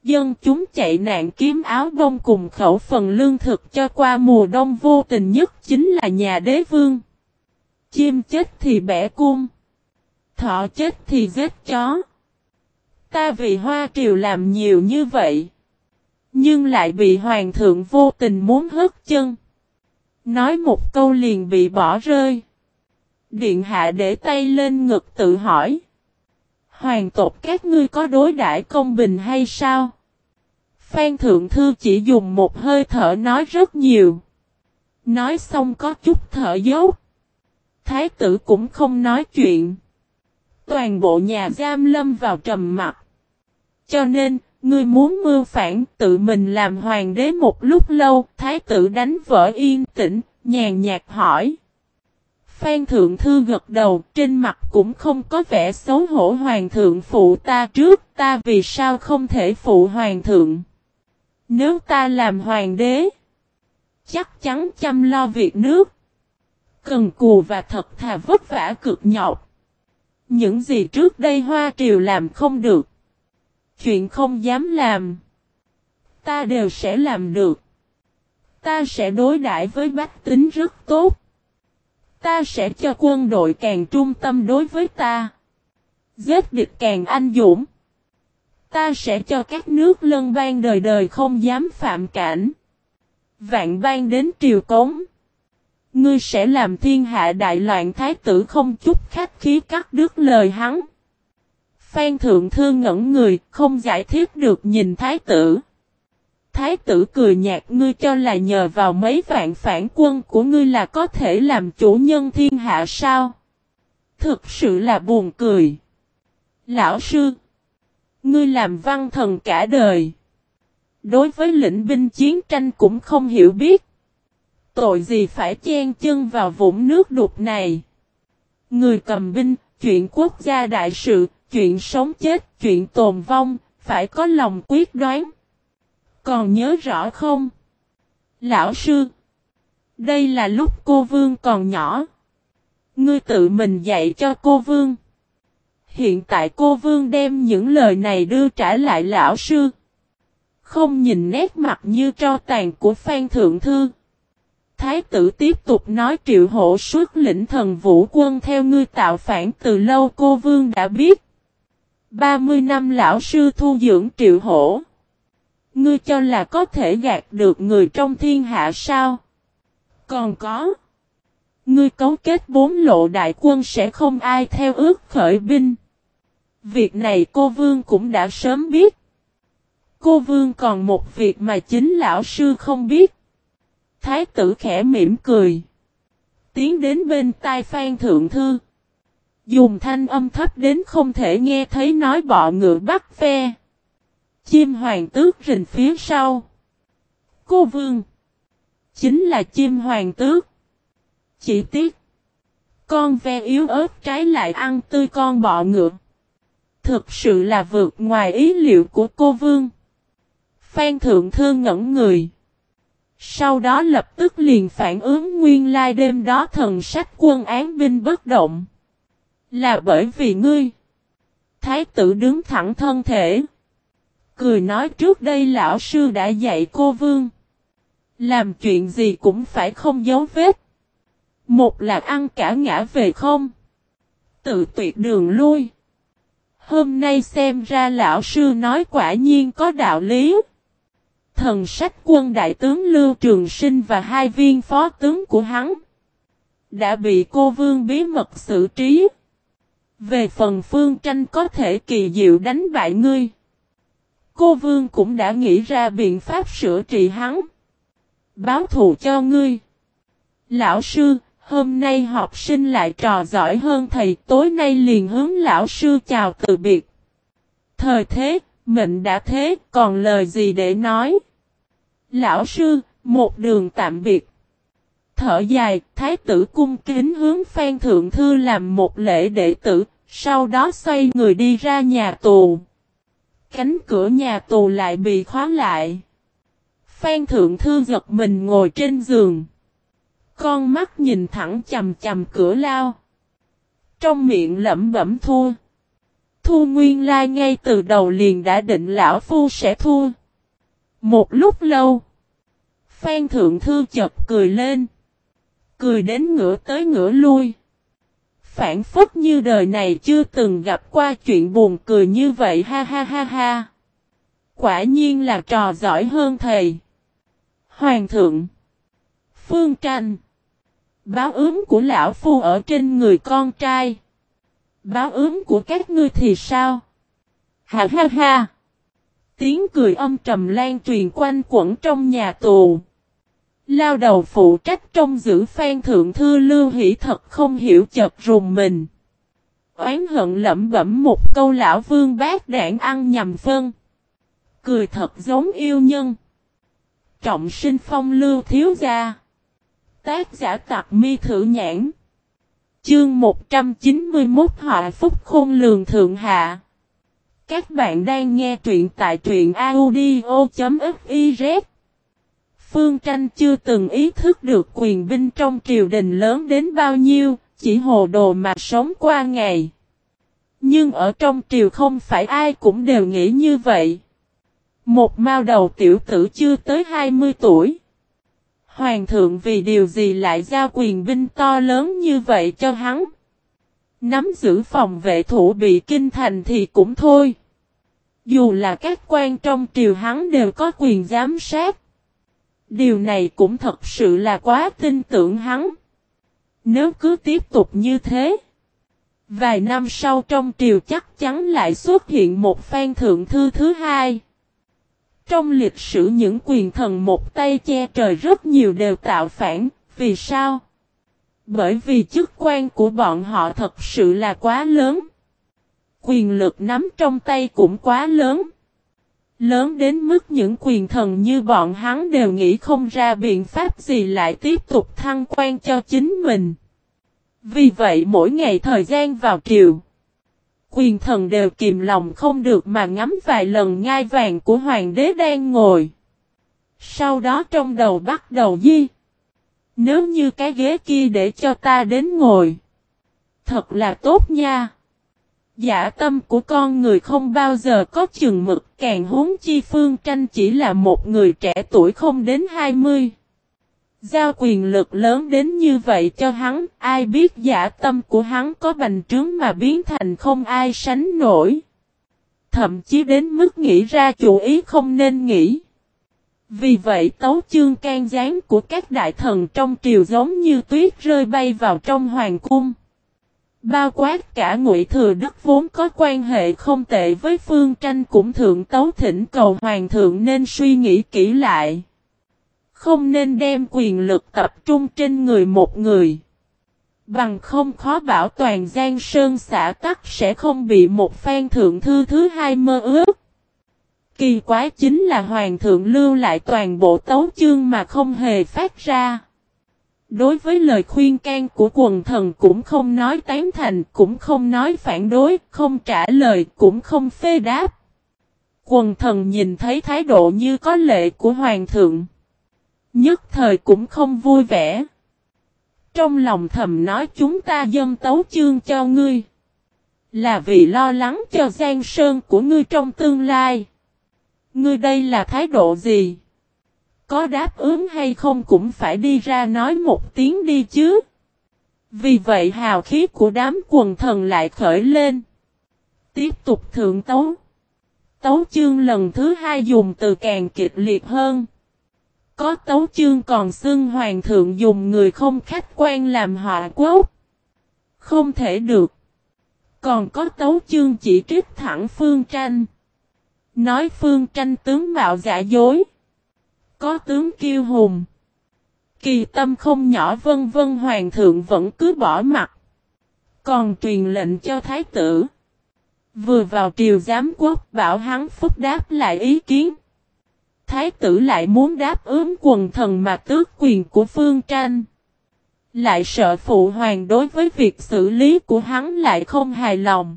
dân chúng chạy nạn kiếm áo bông cùng khẩu phần lương thực cho qua mùa đông vô tình nhất chính là nhà đế vương. Chim chết thì bẻ cung. Thỏ chết thì giết chó. Ta vì Hoa Triều làm nhiều như vậy. Nhưng lại bị hoàng thượng vô tình muốn hất chân. Nói một câu liền bị bỏ rơi. Điện hạ để tay lên ngực tự hỏi. Hoàng tộc các ngươi có đối đãi công bình hay sao? Phan Thượng Thư chỉ dùng một hơi thở nói rất nhiều. Nói xong có chút thở dốc. Thái tử cũng không nói chuyện. Toàn bộ nhà giam lâm vào trầm mặc. Cho nên, ngươi muốn mưu phản tự mình làm hoàng đế một lúc lâu. Thái tử đánh vỡ yên tĩnh, nhàn nhạt hỏi. Phan Thượng Thư gật đầu, trên mặt cũng không có vẻ xấu hổ. Hoàng thượng phụ ta trước, ta vì sao không thể phụ hoàng thượng? Nếu ta làm hoàng đế, chắc chắn chăm lo việc nước. Cần cù và thật thà vất vả cực nhọc. Những gì trước đây Hoa Triều làm không được, chuyện không dám làm, ta đều sẽ làm được. Ta sẽ đối đãi với bách tính rất tốt. Ta sẽ cho quân đội càng trung tâm đối với ta. Giết địch càng anh dũng. Ta sẽ cho các nước lân bang đời đời không dám phạm cảnh. Vạn bang đến triều cống. Ngươi sẽ làm thiên hạ đại loạn. Thái tử không chút khách khí cắt đứt lời hắn. Phan Thượng Thư ngẩn người, không giải thích được nhìn thái tử. Thái tử cười nhạt, ngươi cho là nhờ vào mấy vạn phản quân của ngươi là có thể làm chủ nhân thiên hạ sao? Thực sự là buồn cười. Lão sư, ngươi làm văn thần cả đời. Đối với lĩnh binh chiến tranh cũng không hiểu biết. Tội gì phải chen chân vào vũng nước đục này? Người cầm binh, chuyện quốc gia đại sự, chuyện sống chết, chuyện tồn vong, phải có lòng quyết đoán. Còn nhớ rõ không? Lão sư, đây là lúc cô Vương còn nhỏ. Ngươi tự mình dạy cho cô Vương. Hiện tại cô Vương đem những lời này đưa trả lại lão sư. Không nhìn nét mặt như tro tàn của Phan Thượng Thư. Thái tử tiếp tục nói, Triệu Hổ xuất lĩnh Thần Vũ quân theo ngươi tạo phản từ lâu cô Vương đã biết. 30 năm lão sư thu dưỡng Triệu Hổ. Ngươi cho là có thể gạt được người trong thiên hạ sao? Còn có. Ngươi cấu kết 4 lộ đại quân sẽ không ai theo ước khởi binh. Việc này cô Vương cũng đã sớm biết. Cô Vương còn một việc mà chính lão sư không biết. Thái tử khẽ mỉm cười. Tiến đến bên tai Phan Thượng Thư. Dùng thanh âm thấp đến không thể nghe thấy nói bọ ngựa bắt ve. Chim hoàng tước rình phía sau. Cô Vương. Chính là chim hoàng tước. Chỉ tiếc. Con ve yếu ớt trái lại ăn tươi con bọ ngựa. Thực sự là vượt ngoài ý liệu của cô Vương. Phan Thượng Thư ngẩn người. Sau đó lập tức liền phản ứng nguyên lai đêm đó thần sách quân án binh bất động. Là bởi vì ngươi. Thái tử đứng thẳng thân thể. Cười nói, trước đây lão sư đã dạy cô Vương. Làm chuyện gì cũng phải không giấu vết. Một là ăn cả ngã về không. Tự tuyệt đường lui. Hôm nay xem ra lão sư nói quả nhiên có đạo lý. Thần sách quân đại tướng Lưu Trường Sinh và 2 viên phó tướng của hắn đã bị cô Vương bí mật xử trí. Về phần Phương Tranh có thể kỳ diệu đánh bại ngươi, cô Vương cũng đã nghĩ ra biện pháp sửa trị hắn. Báo thù cho ngươi. Lão sư, hôm nay học sinh lại trò giỏi hơn thầy, tối nay liền hướng lão sư chào từ biệt. Thời thế, mệnh đã thế, còn lời gì để nói? Lão sư, một đường tạm biệt. Thở dài, thái tử cung kính hướng Phan Thượng Thư làm một lễ đệ tử, sau đó xoay người đi ra nhà tù. Cánh cửa nhà tù lại bị khóa lại. Phan Thượng Thư giật mình ngồi trên giường. Con mắt nhìn thẳng chằm chằm cửa lao. Trong miệng lẩm bẩm thua. thua nguyên lai ngay từ đầu liền đã định lão phu sẽ thua. Một lúc lâu, Phan Thượng Thư chợt cười lên. Cười đến ngửa tới ngửa lui. Phản phất như đời này chưa từng gặp qua chuyện buồn cười như vậy, ha ha ha ha. Quả nhiên là trò giỏi hơn thầy. Hoàng thượng. Phương Tranh. Báo ứng của lão phu ở trên người con trai. Báo ứng của các ngươi thì sao? Ha ha ha. Tiếng cười âm trầm lan truyền quanh quẩn trong nhà tù. Lao đầu phụ trách trông giữ Phan Thượng Thư Lưu Hỷ thật không hiểu chợt rùng mình. Oán hận lẩm bẩm một câu lão vương bát đảng ăn nhầm phân. Cười thật giống yêu nhân. Trọng sinh phong lưu thiếu gia. Tác giả Tặc Mi Thử Nhãn. Chương 191 Họa phúc khôn lường thượng hạ. Các bạn đang nghe truyện tại truyện audio.fiz. Phương Tranh chưa từng ý thức được quyền binh trong triều đình lớn đến bao nhiêu, chỉ hồ đồ mà sống qua ngày. Nhưng ở trong triều không phải ai cũng đều nghĩ như vậy. Một mao đầu tiểu tử chưa tới 20 tuổi. Hoàng thượng vì điều gì lại giao quyền binh to lớn như vậy cho hắn? Nắm giữ phòng vệ thủ bị kinh thành thì cũng thôi. Dù là các quan trong triều hắn đều có quyền giám sát. Điều này cũng thật sự là quá tin tưởng hắn. Nếu cứ tiếp tục như thế, vài năm sau trong triều chắc chắn lại xuất hiện một Phan Thượng Thư thứ hai. Trong lịch sử những quyền thần một tay che trời rất nhiều đều tạo phản, vì sao? Bởi vì chức quan của bọn họ thật sự là quá lớn. Quyền lực nắm trong tay cũng quá lớn. Lớn đến mức những quyền thần như bọn hắn đều nghĩ không ra biện pháp gì lại tiếp tục thăng quan cho chính mình. Vì vậy mỗi ngày thời gian vào triều, quyền thần đều kìm lòng không được mà ngắm vài lần ngai vàng của hoàng đế đang ngồi. Sau đó trong đầu bắt đầu di. Nếu như cái ghế kia để cho ta đến ngồi, thật là tốt nha. Dạ tâm của con người không bao giờ có chừng mực, càng huống chi Phương Tranh chỉ là một người trẻ tuổi không đến 20. Giao quyền lực lớn đến như vậy cho hắn, ai biết dạ tâm của hắn có bành trướng mà biến thành không ai sánh nổi. Thậm chí đến mức nghĩ ra chủ ý không nên nghĩ. Vì vậy tấu chương can gián của các đại thần trong triều giống như tuyết rơi bay vào trong hoàng cung. Bao quát cả Ngụy Thừa Đức vốn có quan hệ không tệ với Phương Tranh cũng thượng tấu thỉnh cầu hoàng thượng nên suy nghĩ kỹ lại. Không nên đem quyền lực tập trung trên người một người. Bằng không khó bảo toàn Giang Sơn xã tắc sẽ không bị một Phan Thượng Thư thứ hai mơ ước. Kỳ quái chính là hoàng thượng lưu lại toàn bộ tấu chương mà không hề phát ra. Đối với lời khuyên can của quần thần cũng không nói tán thành, cũng không nói phản đối, không trả lời, cũng không phê đáp. Quần thần nhìn thấy thái độ như có lệ của hoàng thượng, nhất thời cũng không vui vẻ. Trong lòng thầm nói chúng ta dâng tấu chương cho ngươi, là vì lo lắng cho Giang Sơn của ngươi trong tương lai. Ngươi đây là thái độ gì? Có đáp ứng hay không cũng phải đi ra nói một tiếng đi chứ. Vì vậy hào khí của đám quần thần lại khởi lên. Tiếp tục thượng tấu. Tấu chương lần thứ hai dùng từ càng kịch liệt hơn. Có tấu chương còn xưng hoàng thượng dùng người không khách quan làm họa quốc. Không thể được. Còn có tấu chương chỉ trích thẳng Phương Tranh. Nói Phương Tranh tướng mạo giả dối. Có tướng kiêu hùng. Kỳ tâm không nhỏ vân vân, hoàng thượng vẫn cứ bỏ mặt. Còn truyền lệnh cho thái tử. Vừa vào triều giám quốc bảo hắn phúc đáp lại ý kiến. Thái tử lại muốn đáp ứng quần thần mà tước quyền của Phương Tranh. Lại sợ phụ hoàng đối với việc xử lý của hắn lại không hài lòng.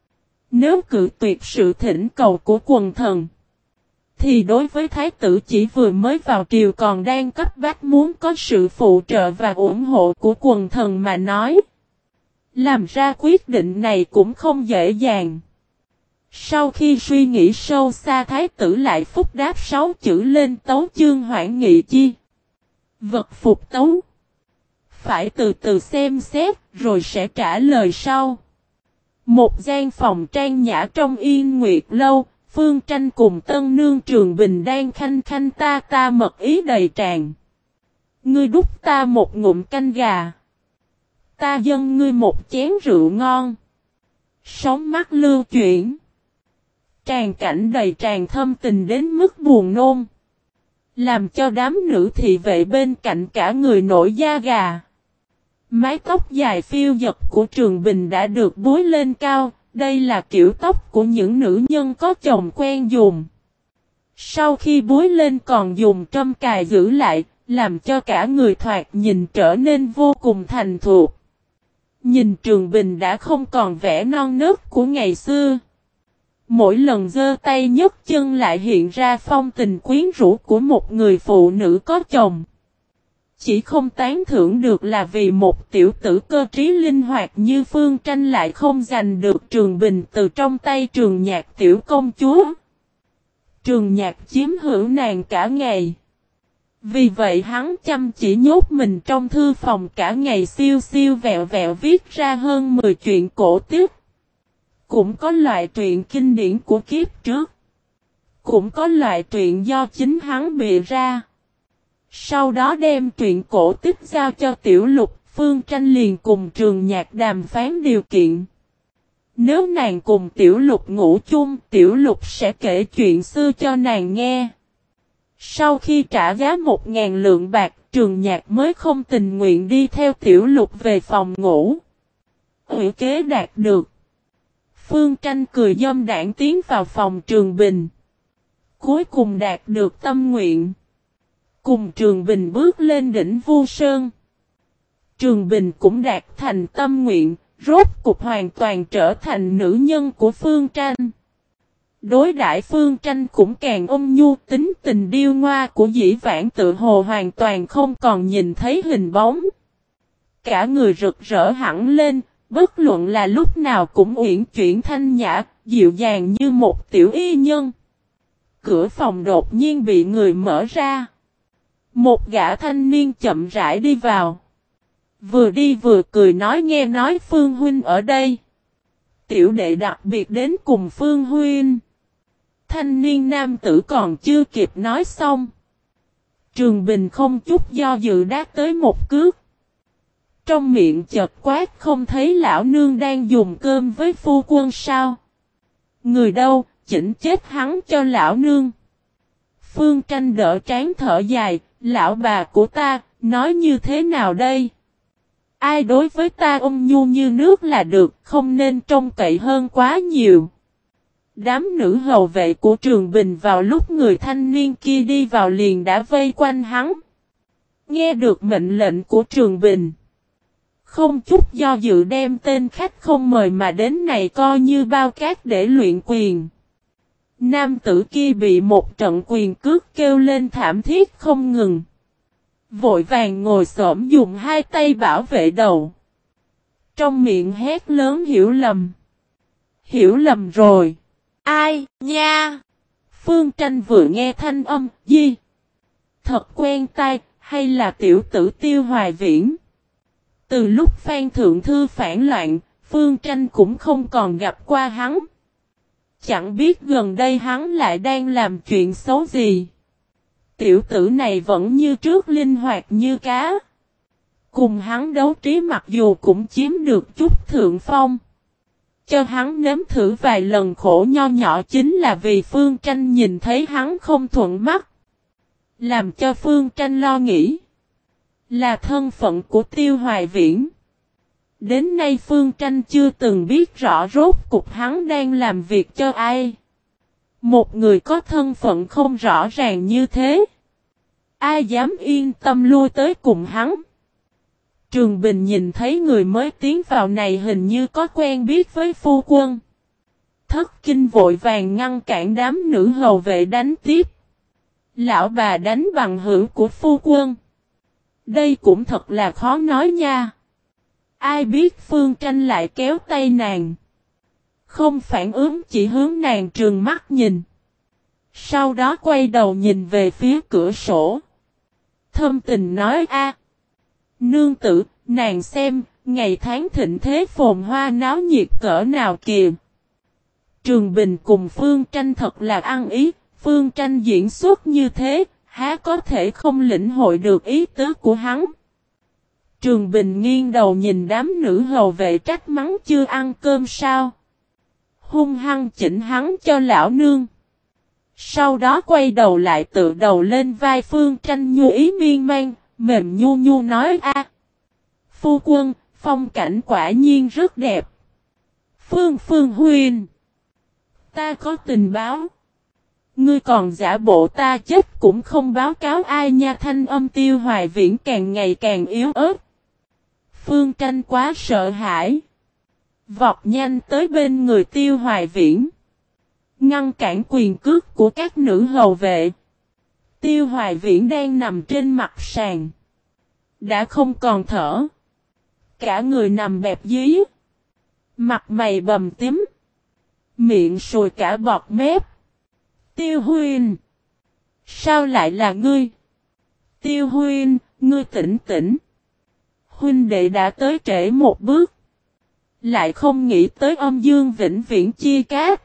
Nếu cự tuyệt sự thỉnh cầu của quần thần, thì đối với thái tử chỉ vừa mới vào triều còn đang cấp bách muốn có sự phụ trợ và ủng hộ của quần thần mà nói, làm ra quyết định này cũng không dễ dàng. Sau khi suy nghĩ sâu xa thái tử lại phúc đáp 6 chữ lên tấu chương Hoảng Nghị chi. Vật phục tấu. Phải từ từ xem xét rồi sẽ trả lời sau. Một gian phòng trang nhã trong Yên Nguyệt lâu, Phương Tranh cùng tân nương Trường Bình đang khanh khanh ta mật ý đầy tràn. Ngươi đút ta một ngụm canh gà. Ta dâng ngươi một chén rượu ngon. Sóng mắt lưu chuyển. Tràn cảnh đầy tràn thâm tình đến mức buồn nôn. Làm cho đám nữ thị vệ bên cạnh cả người nổi da gà. Mái tóc dài phiêu dật của Trường Bình đã được búi lên cao. Đây là kiểu tóc của những nữ nhân có chồng quen dùng. Sau khi búi lên còn dùng trâm cài giữ lại, làm cho cả người thoạt nhìn trở nên vô cùng thành thục. Nhìn Trường Bình đã không còn vẻ non nớt của ngày xưa. Mỗi lần giơ tay nhấc chân lại hiện ra phong tình quyến rũ của một người phụ nữ có chồng. Chỉ không tán thưởng được là vì một tiểu tử cơ trí linh hoạt như Phương Tranh lại không giành được Trường Bình từ trong tay Trường Nhạc tiểu công chúa. Trường Nhạc chiếm hữu nàng cả ngày. Vì vậy hắn chăm chỉ nhốt mình trong thư phòng cả ngày siêu siêu vẹo vẹo viết ra hơn 10 chuyện cổ tích. Cũng có loại truyện kinh điển của kiếp trước. Cũng có loại truyện do chính hắn bịa ra. Sau đó đem truyện cổ tích giao cho Tiểu Lục, Phương Tranh liền cùng Trường Nhạc đàm phán điều kiện. Nếu nàng cùng Tiểu Lục ngủ chung, Tiểu Lục sẽ kể chuyện xưa cho nàng nghe. Sau khi trả giá 1.000 lượng bạc, Trường Nhạc mới không tình nguyện đi theo Tiểu Lục về phòng ngủ. Ủy kế đạt được. Phương Tranh cười dâm đảng tiến vào phòng Trường Bình. Cuối cùng đạt được tâm nguyện. Cùng Trường Bình bước lên đỉnh Vu Sơn. Trường Bình cũng đạt thành tâm nguyện, rốt cục hoàn toàn trở thành nữ nhân của Phương Tranh. Đối đãi Phương Tranh cũng càng ôn nhu, tính tình điêu ngoa của dĩ vãng tự hồ hoàn toàn không còn nhìn thấy hình bóng. Cả người rực rỡ hẳn lên, bất luận là lúc nào cũng uyển chuyển thanh nhã, dịu dàng như một tiểu y nhân. Cửa phòng đột nhiên bị người mở ra. Một gã thanh niên chậm rãi đi vào. Vừa đi vừa cười nói nghe nói Phương Huynh ở đây. Tiểu đệ đặc biệt đến cùng Phương Huynh. Thanh niên nam tử còn chưa kịp nói xong. Trường Bình không chút do dự đáp tới một cước. Trong miệng chợt quát không thấy lão nương đang dùng cơm với phu quân sao. Người đâu, chỉnh chết hắn cho lão nương. Phương Tranh đỡ trán thở dài, lão bà của ta, nói như thế nào đây? Ai đối với ta ôn nhu như nước là được, không nên trông cậy hơn quá nhiều. Đám nữ hầu vệ của Trường Bình vào lúc người thanh niên kia đi vào liền đã vây quanh hắn. Nghe được mệnh lệnh của Trường Bình. Không chút do dự đem tên khách không mời mà đến này coi như bao cát để luyện quyền. Nam tử kia bị một trận quyền cước kêu lên thảm thiết không ngừng. Vội vàng ngồi xổm dùng hai tay bảo vệ đầu. Trong miệng hét lớn hiểu lầm. Hiểu lầm rồi. Ai nha? Phương Tranh vừa nghe thanh âm, gì? Thật quen tai, hay là tiểu tử Tiêu Hoài Viễn? Từ lúc Phan Thượng Thư phản loạn, Phương Tranh cũng không còn gặp qua hắn. Chẳng biết gần đây hắn lại đang làm chuyện xấu gì. Tiểu tử này vẫn như trước linh hoạt như cá. Cùng hắn đấu trí mặc dù cũng chiếm được chút thượng phong. Cho hắn nếm thử vài lần khổ nho nhỏ chính là vì Phương Tranh nhìn thấy hắn không thuận mắt. Làm cho Phương Tranh lo nghĩ. Là thân phận của Tiêu Hoài Viễn. Đến nay Phương Tranh chưa từng biết rõ rốt cục hắn đang làm việc cho ai. Một người có thân phận không rõ ràng như thế. Ai dám yên tâm lui tới cùng hắn. Trường Bình nhìn thấy người mới tiến vào này hình như có quen biết với phu quân. Thất kinh vội vàng ngăn cản đám nữ hầu vệ đánh tiếp. Lão bà đánh bằng hữu của phu quân. Đây cũng thật là khó nói nha. Ai biết Phương Tranh lại kéo tay nàng. Không phản ứng chỉ hướng nàng trừng mắt nhìn. Sau đó quay đầu nhìn về phía cửa sổ. Thâm tình nói a, nương tử, nàng xem, ngày tháng thịnh thế phồn hoa náo nhiệt cỡ nào kìa. Trường Bình cùng Phương Tranh thật là ăn ý, Phương Tranh diễn xuất như thế, há có thể không lĩnh hội được ý tứ của hắn. Trường Bình nghiêng đầu nhìn đám nữ hầu vệ trách mắng chưa ăn cơm sao. Hung hăng chỉnh hắn cho lão nương. Sau đó quay đầu lại tự đầu lên vai Phương Tranh nhu ý miên man, mềm nhu nhu nói a, phu quân, phong cảnh quả nhiên rất đẹp. Phương huynh, ta có tình báo. Ngươi còn giả bộ ta chết cũng không báo cáo ai nha. Thanh âm Tiêu Hoài Viễn càng ngày càng yếu ớt. Phương Tranh quá sợ hãi. Vọt nhanh tới bên người Tiêu Hoài Viễn. Ngăn cản quyền cước của các nữ hầu vệ. Tiêu Hoài Viễn đang nằm trên mặt sàn. Đã không còn thở. Cả người nằm bẹp dí. Mặt mày bầm tím. Miệng sùi cả bọt mép. Tiêu huynh. Sao lại là ngươi? Tiêu huynh, ngươi tỉnh tỉnh. Huynh đệ đã tới trễ một bước. Lại không nghĩ tới âm dương vĩnh viễn chia cát.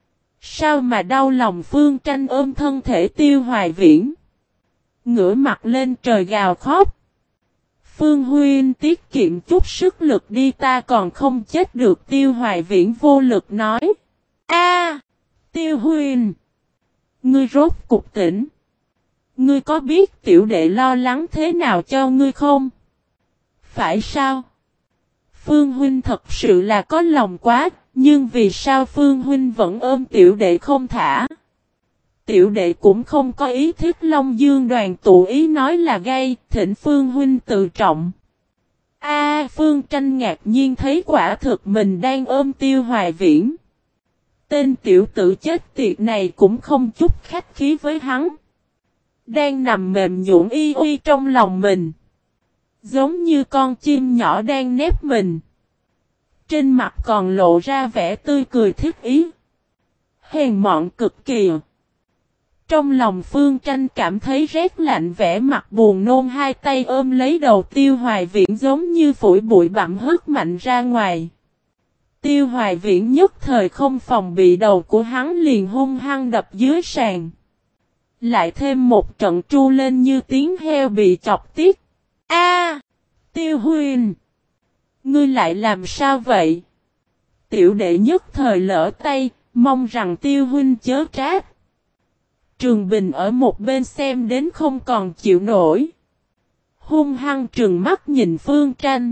Sao mà đau lòng? Phương Tranh ôm thân thể Tiêu Hoài Viễn. Ngửa mặt lên trời gào khóc. Phương huynh tiết kiệm chút sức lực đi, ta còn không chết được. Tiêu Hoài Viễn vô lực nói. A, Tiêu huynh, ngươi rốt cục tỉnh. Ngươi có biết tiểu đệ lo lắng thế nào cho ngươi không? Phải sao? Phương huynh thật sự là có lòng quá, nhưng vì sao Phương huynh vẫn ôm tiểu đệ không thả? Tiểu đệ cũng không có ý thiết Long Dương đoàn tụ, ý nói là gây, thỉnh Phương huynh tự trọng. A, Phương Tranh ngạc nhiên thấy quả thực mình đang ôm Tiêu Hoài Viễn. Tên tiểu tử chết tiệt này cũng không chút khách khí với hắn. Đang nằm mềm nhũn y uy trong lòng mình. Giống như con chim nhỏ đang nép mình. Trên mặt còn lộ ra vẻ tươi cười thích ý. Hèn mọn cực kỳ. Trong lòng Phương Tranh cảm thấy rét lạnh, vẻ mặt buồn nôn, hai tay ôm lấy đầu Tiêu Hoài Viễn giống như phủi bụi bặm hất mạnh ra ngoài. Tiêu Hoài Viễn nhất thời không phòng bị, đầu của hắn liền hung hăng đập dưới sàn. Lại thêm một trận tru lên như tiếng heo bị chọc tiết. A, Tiêu huynh, ngươi lại làm sao vậy? Tiểu đệ nhất thời lỡ tay, mong rằng Tiêu huynh chớ trách. Trường Bình ở một bên xem đến không còn chịu nổi. Hung hăng trừng mắt nhìn Phương Tranh.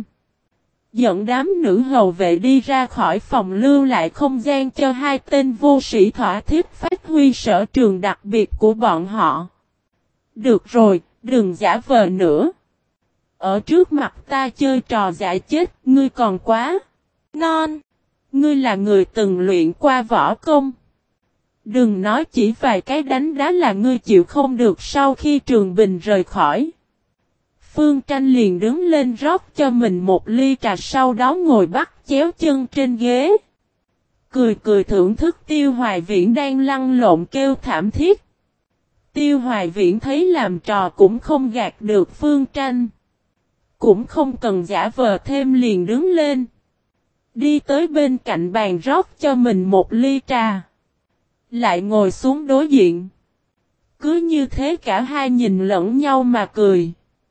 Dẫn đám nữ hầu vệ đi ra khỏi phòng, lưu lại không gian cho hai tên vô sĩ thỏa thiết phát huy sở trường đặc biệt của bọn họ. Được rồi, đừng giả vờ nữa. Ở trước mặt ta chơi trò giả chết, ngươi còn quá non. Ngươi là người từng luyện qua võ công. Đừng nói chỉ vài cái đánh đá là ngươi chịu không được. Sau khi Trường Bình rời khỏi, Phương Tranh liền đứng lên rót cho mình một ly trà, sau đó ngồi bắt chéo chân trên ghế. Cười cười thưởng thức Tiêu Hoài Viễn đang lăn lộn kêu thảm thiết. Tiêu Hoài Viễn thấy làm trò cũng không gạt được Phương Tranh. Cũng không cần giả vờ thêm, liền đứng lên. Đi tới bên cạnh bàn rót cho mình một ly trà. Lại ngồi xuống đối diện. Cứ như thế cả hai nhìn lẫn nhau mà cười.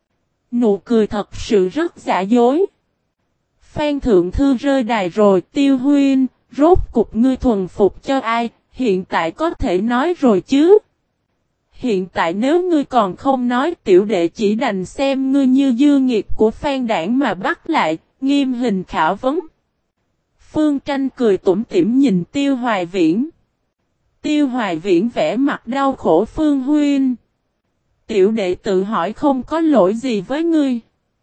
Nụ cười thật sự rất giả dối. Phan Thượng Thư rơi đài rồi. Tiêu huynh, rốt cục ngươi thuần phục cho ai, hiện tại có thể nói rồi chứ? Hiện tại nếu ngươi còn không nói, tiểu đệ chỉ đành xem ngươi như dư nghiệt của Phan đảng mà bắt lại, nghiêm hình khảo vấn. Phương Tranh cười tủm tỉm nhìn Tiêu Hoài Viễn. Tiêu Hoài Viễn vẻ mặt đau khổ. Phương huynh, tiểu đệ tự hỏi không có lỗi gì với ngươi.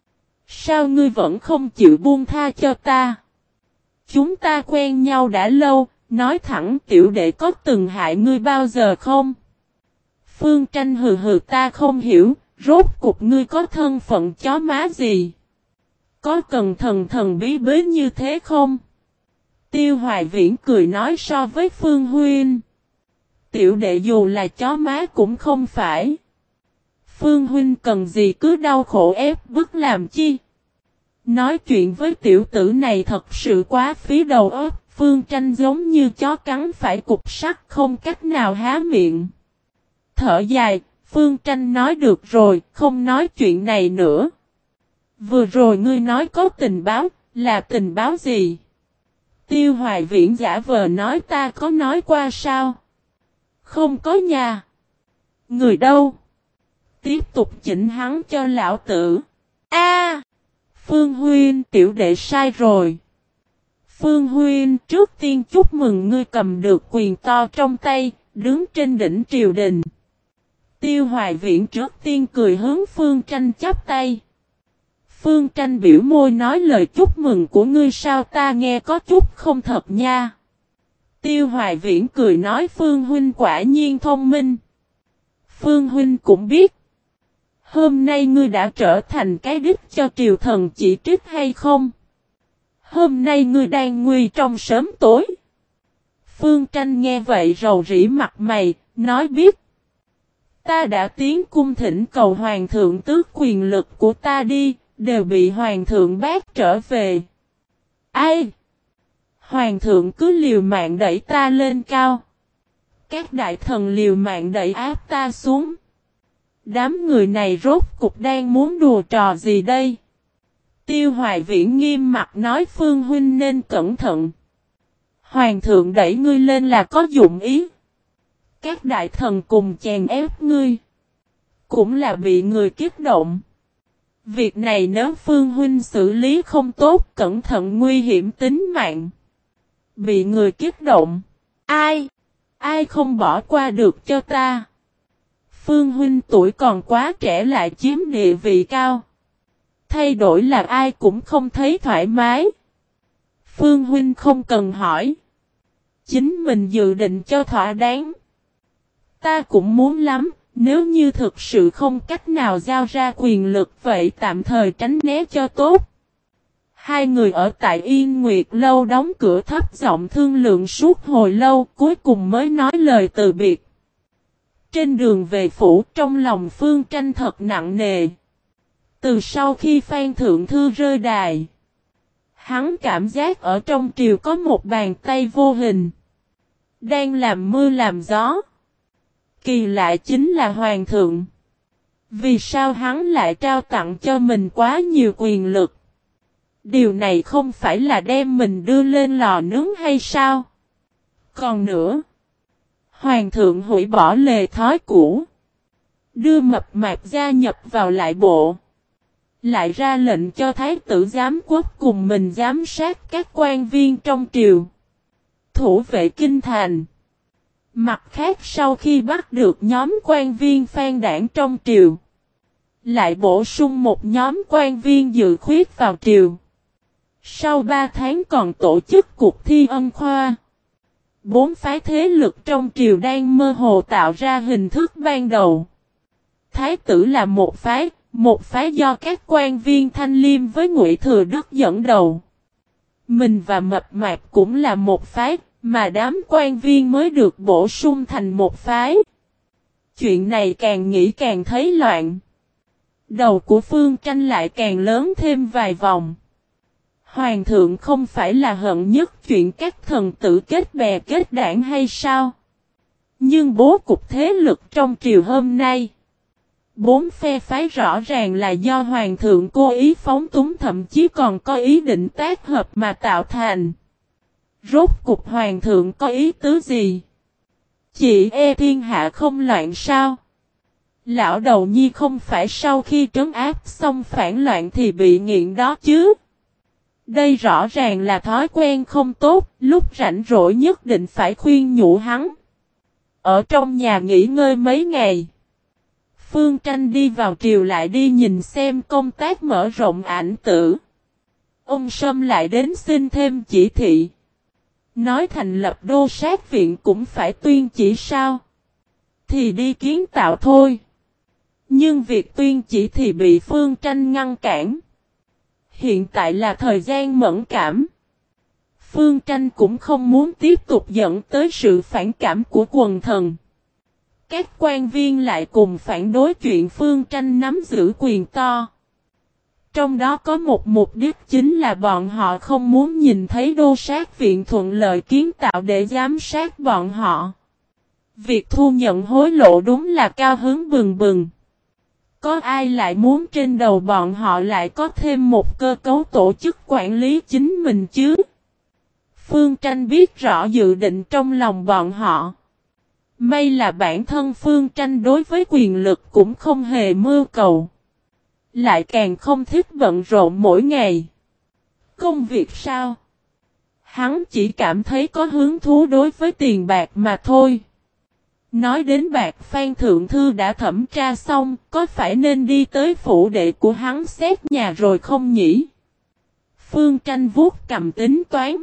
Sao ngươi vẫn không chịu buông tha cho ta? Chúng ta quen nhau đã lâu, nói thẳng tiểu đệ có từng hại ngươi bao giờ không? Phương Tranh hừ hừ, ta không hiểu, rốt cục ngươi có thân phận chó má gì? Có cần thần thần bí bí như thế không? Tiêu Hoài Viễn cười nói so với Phương Huynh. Tiểu đệ dù là chó má cũng không phải. Phương Huynh cần gì cứ đau khổ ép bức làm chi. Nói chuyện với tiểu tử này thật sự quá phí đầu óc. Phương Tranh giống như chó cắn phải cục sắt không cách nào há miệng. Thở dài, Phương Tranh nói được rồi, không nói chuyện này nữa. Vừa rồi ngươi nói có tình báo, là tình báo gì? Tiêu Hoài Viễn giả vờ nói ta có nói qua sao? Không có nha. Người đâu? Tiếp tục chỉnh hắn cho lão tử. A, Phương Huynh, tiểu đệ sai rồi. Phương Huynh, trước tiên chúc mừng ngươi cầm được quyền to trong tay, đứng trên đỉnh triều đình. Tiêu Hoài Viễn trước tiên cười hướng Phương Tranh chắp tay. Phương Tranh biểu môi nói lời chúc mừng của ngươi sao ta nghe có chút không thật nha. Tiêu Hoài Viễn cười nói Phương Huynh quả nhiên thông minh. Phương Huynh cũng biết. Hôm nay ngươi đã trở thành cái đích cho triều thần chỉ trích hay không? Hôm nay ngươi đang nguy trong sớm tối. Phương Tranh nghe vậy rầu rĩ mặt mày, nói biết. Ta đã tiến cung thỉnh cầu hoàng thượng tước quyền lực của ta đi, đều bị hoàng thượng bác trở về. Ai? Hoàng thượng cứ liều mạng đẩy ta lên cao. Các đại thần liều mạng đẩy áp ta xuống. Đám người này rốt cục đang muốn đùa trò gì đây? Tiêu Hoài Viễn nghiêm mặt nói Phương Huynh nên cẩn thận. Hoàng thượng đẩy ngươi lên là có dụng ý. Các đại thần cùng chèn ép ngươi. Cũng là bị người kích động. Việc này nếu Phương Huynh xử lý không tốt cẩn thận nguy hiểm tính mạng. Bị người kích động. Ai? Ai không bỏ qua được cho ta? Phương Huynh tuổi còn quá trẻ lại chiếm địa vị cao. Thay đổi là ai cũng không thấy thoải mái. Phương Huynh không cần hỏi. Chính mình dự định cho thỏa đáng. Ta cũng muốn lắm, nếu như thực sự không cách nào giao ra quyền lực vậy tạm thời tránh né cho tốt. Hai người ở tại Yên Nguyệt Lâu đóng cửa thấp giọng thương lượng suốt hồi lâu cuối cùng mới nói lời từ biệt. Trên đường về phủ trong lòng Phương Tranh thật nặng nề. Từ sau khi Phan Thượng Thư rơi đài, hắn cảm giác ở trong triều có một bàn tay vô hình đang làm mưa làm gió. Kỳ lạ chính là Hoàng thượng. Vì sao hắn lại trao tặng cho mình quá nhiều quyền lực? Điều này không phải là đem mình đưa lên lò nướng hay sao? Còn nữa, Hoàng thượng hủy bỏ lề thói cũ, đưa Mập Mạp gia nhập vào lại bộ, lại ra lệnh cho Thái tử giám quốc cùng mình giám sát các quan viên trong triều, thủ vệ kinh thành. Mặt khác sau khi bắt được nhóm quan viên phản đảng trong triều, lại bổ sung một nhóm quan viên dự khuyết vào triều. Sau 3 tháng còn tổ chức cuộc thi ân khoa. 4 phái thế lực trong triều đang mơ hồ tạo ra hình thức ban đầu. Thái tử là một phái do các quan viên Thanh Liêm với Ngụy Thừa Đức dẫn đầu. Mình và Mập Mạp cũng là một phái, mà đám quan viên mới được bổ sung thành một phái. Chuyện này càng nghĩ càng thấy loạn. Đầu của Phương Tranh lại càng lớn thêm vài vòng. Hoàng thượng không phải là hận nhất chuyện các thần tử kết bè kết đảng hay sao? Nhưng bố cục thế lực trong triều hôm nay, 4 phe phái rõ ràng là do Hoàng thượng cố ý phóng túng thậm chí còn có ý định tác hợp mà tạo thành. Rốt cục Hoàng thượng có ý tứ gì? Chỉ e thiên hạ không loạn sao? Lão đầu nhi không phải sau khi trấn áp xong phản loạn thì bị nghiện đó chứ? Đây rõ ràng là thói quen không tốt, lúc rảnh rỗi nhất định phải khuyên nhủ hắn. Ở trong nhà nghỉ ngơi mấy ngày, Phương Tranh đi vào triều lại đi nhìn xem công tác mở rộng ảnh tử. Ông Sâm lại đến xin thêm chỉ thị. Nói thành lập đô sát viện cũng phải tuyên chỉ sao? Thì đi kiến tạo thôi. Nhưng việc tuyên chỉ thì bị Phương Tranh ngăn cản. Hiện tại là thời gian mẫn cảm. Phương Tranh cũng không muốn tiếp tục dẫn tới sự phản cảm của quần thần. Các quan viên lại cùng phản đối chuyện Phương Tranh nắm giữ quyền to. Trong đó có một mục đích chính là bọn họ không muốn nhìn thấy đô sát viện thuận lợi kiến tạo để giám sát bọn họ. Việc thu nhận hối lộ đúng là cao hứng bừng bừng. Có ai lại muốn trên đầu bọn họ lại có thêm một cơ cấu tổ chức quản lý chính mình chứ? Phương Tranh biết rõ dự định trong lòng bọn họ. May là bản thân Phương Tranh đối với quyền lực cũng không hề mưu cầu. Lại càng không thích bận rộn mỗi ngày. Công việc sao? Hắn chỉ cảm thấy có hứng thú đối với tiền bạc mà thôi. Nói đến bạc, Phan Thượng Thư đã thẩm tra xong, có phải nên đi tới phủ đệ của hắn xét nhà rồi không nhỉ? Phương Tranh vuốt cầm tính toán.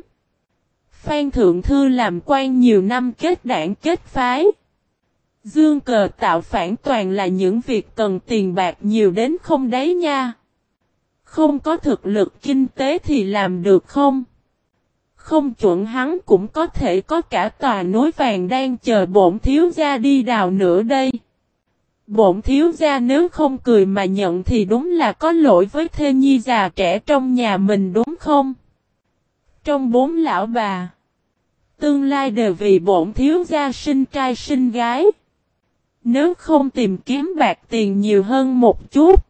Phan Thượng Thư làm quan nhiều năm kết đảng kết phái. Dương cờ tạo phản toàn là những việc cần tiền bạc nhiều đến không đấy nha. Không có thực lực kinh tế thì làm được không? Không chuẩn hắn cũng có thể có cả tòa núi vàng đang chờ bổn thiếu gia đi đào nữa đây. Bổn thiếu gia nếu không cười mà nhận thì đúng là có lỗi với thê nhi già trẻ trong nhà mình đúng không? Trong 4 lão bà, tương lai đều vì bổn thiếu gia sinh trai sinh gái. Nếu không tìm kiếm bạc tiền nhiều hơn một chút,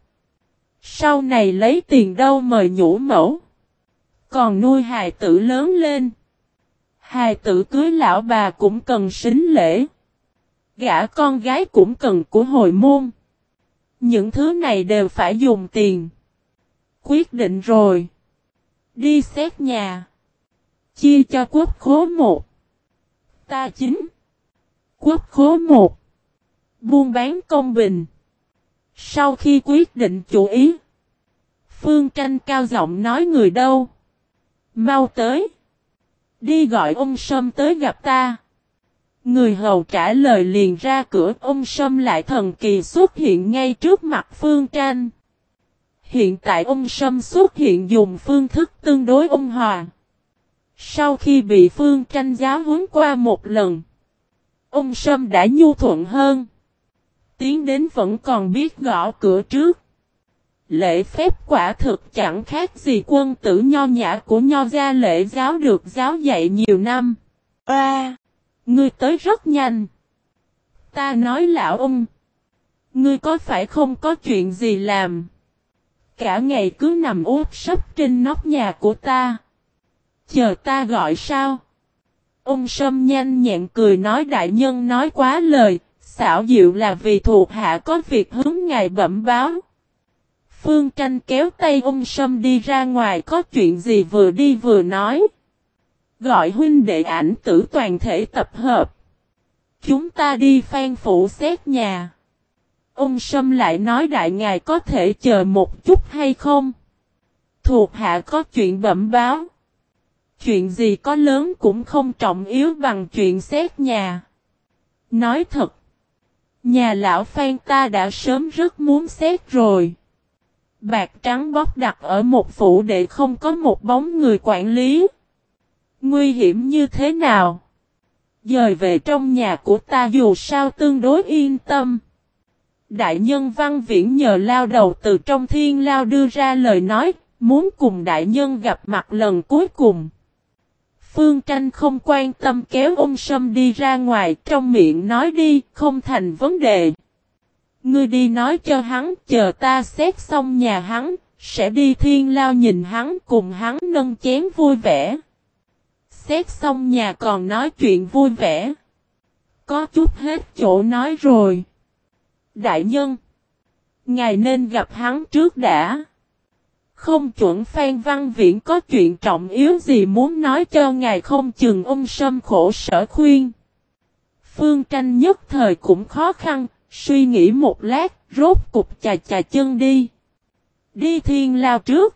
sau này lấy tiền đâu mời nhũ mẫu. Còn nuôi hài tử lớn lên, hài tử cưới lão bà cũng cần sính lễ. Gả con gái cũng cần của hồi môn. Những thứ này đều phải dùng tiền. Quyết định rồi. Đi xét nhà. Chia cho quốc khố 1. Ta 9. Quốc khố 1. Buôn bán công bình. Sau khi quyết định chủ ý, Phương Tranh cao giọng nói người đâu? Mau tới. Đi gọi ông Sâm tới gặp ta. Người hầu trả lời liền ra cửa, ông Sâm lại thần kỳ xuất hiện ngay trước mặt Phương Tranh. Hiện tại ông Sâm xuất hiện dùng phương thức tương đối ôn hòa. Sau khi bị Phương Tranh giáo huấn qua một lần, ông Sâm đã nhu thuận hơn. Tiến đến vẫn còn biết gõ cửa trước. Lễ phép quả thực chẳng khác gì quân tử nho nhã của nho gia lễ giáo được giáo dạy nhiều năm. Ngươi tới rất nhanh. Ta nói lão ông, ngươi có phải không có chuyện gì làm? Cả ngày cứ nằm úp sấp trên nóc nhà của ta. Chờ ta gọi sao? Ông Sâm nhanh nhẹn cười nói đại nhân nói quá lời, xảo diệu là vì thuộc hạ có việc hướng ngài bẩm báo. Phương Tranh kéo tay ông Sâm đi ra ngoài, có chuyện gì vừa đi vừa nói. Gọi huynh đệ ảnh tử toàn thể tập hợp. Chúng ta đi Phan phủ xét nhà. Ông Sâm lại nói đại ngài có thể chờ một chút hay không? Thuộc hạ có chuyện bẩm báo. Chuyện gì có lớn cũng không trọng yếu bằng chuyện xét nhà. Nói thật, nhà lão Phan ta đã sớm rất muốn xét rồi. Bạc trắng bóp đặt ở một phủ đệ không có một bóng người quản lý. Nguy hiểm như thế nào? Dời về trong nhà của ta dù sao tương đối yên tâm. Đại nhân Văn Viễn nhờ lao đầu từ trong thiên lao đưa ra lời nói, muốn cùng đại nhân gặp mặt lần cuối cùng. Phương Tranh không quan tâm kéo ông Sâm đi ra ngoài, trong miệng nói đi, không thành vấn đề. Ngươi đi nói cho hắn, chờ ta xét xong nhà hắn, sẽ đi thiên lao nhìn hắn cùng hắn nâng chén vui vẻ. Xét xong nhà còn nói chuyện vui vẻ. Có chút hết chỗ nói rồi. Đại nhân, ngài nên gặp hắn trước đã. Không chuẩn Phan Văn Viễn có chuyện trọng yếu gì muốn nói cho ngài không chừng ông Sâm khổ sở khuyên. Phương Tranh nhất thời cũng khó khăn, suy nghĩ một lát, rốt cục chà chân đi. Đi thiên lao trước.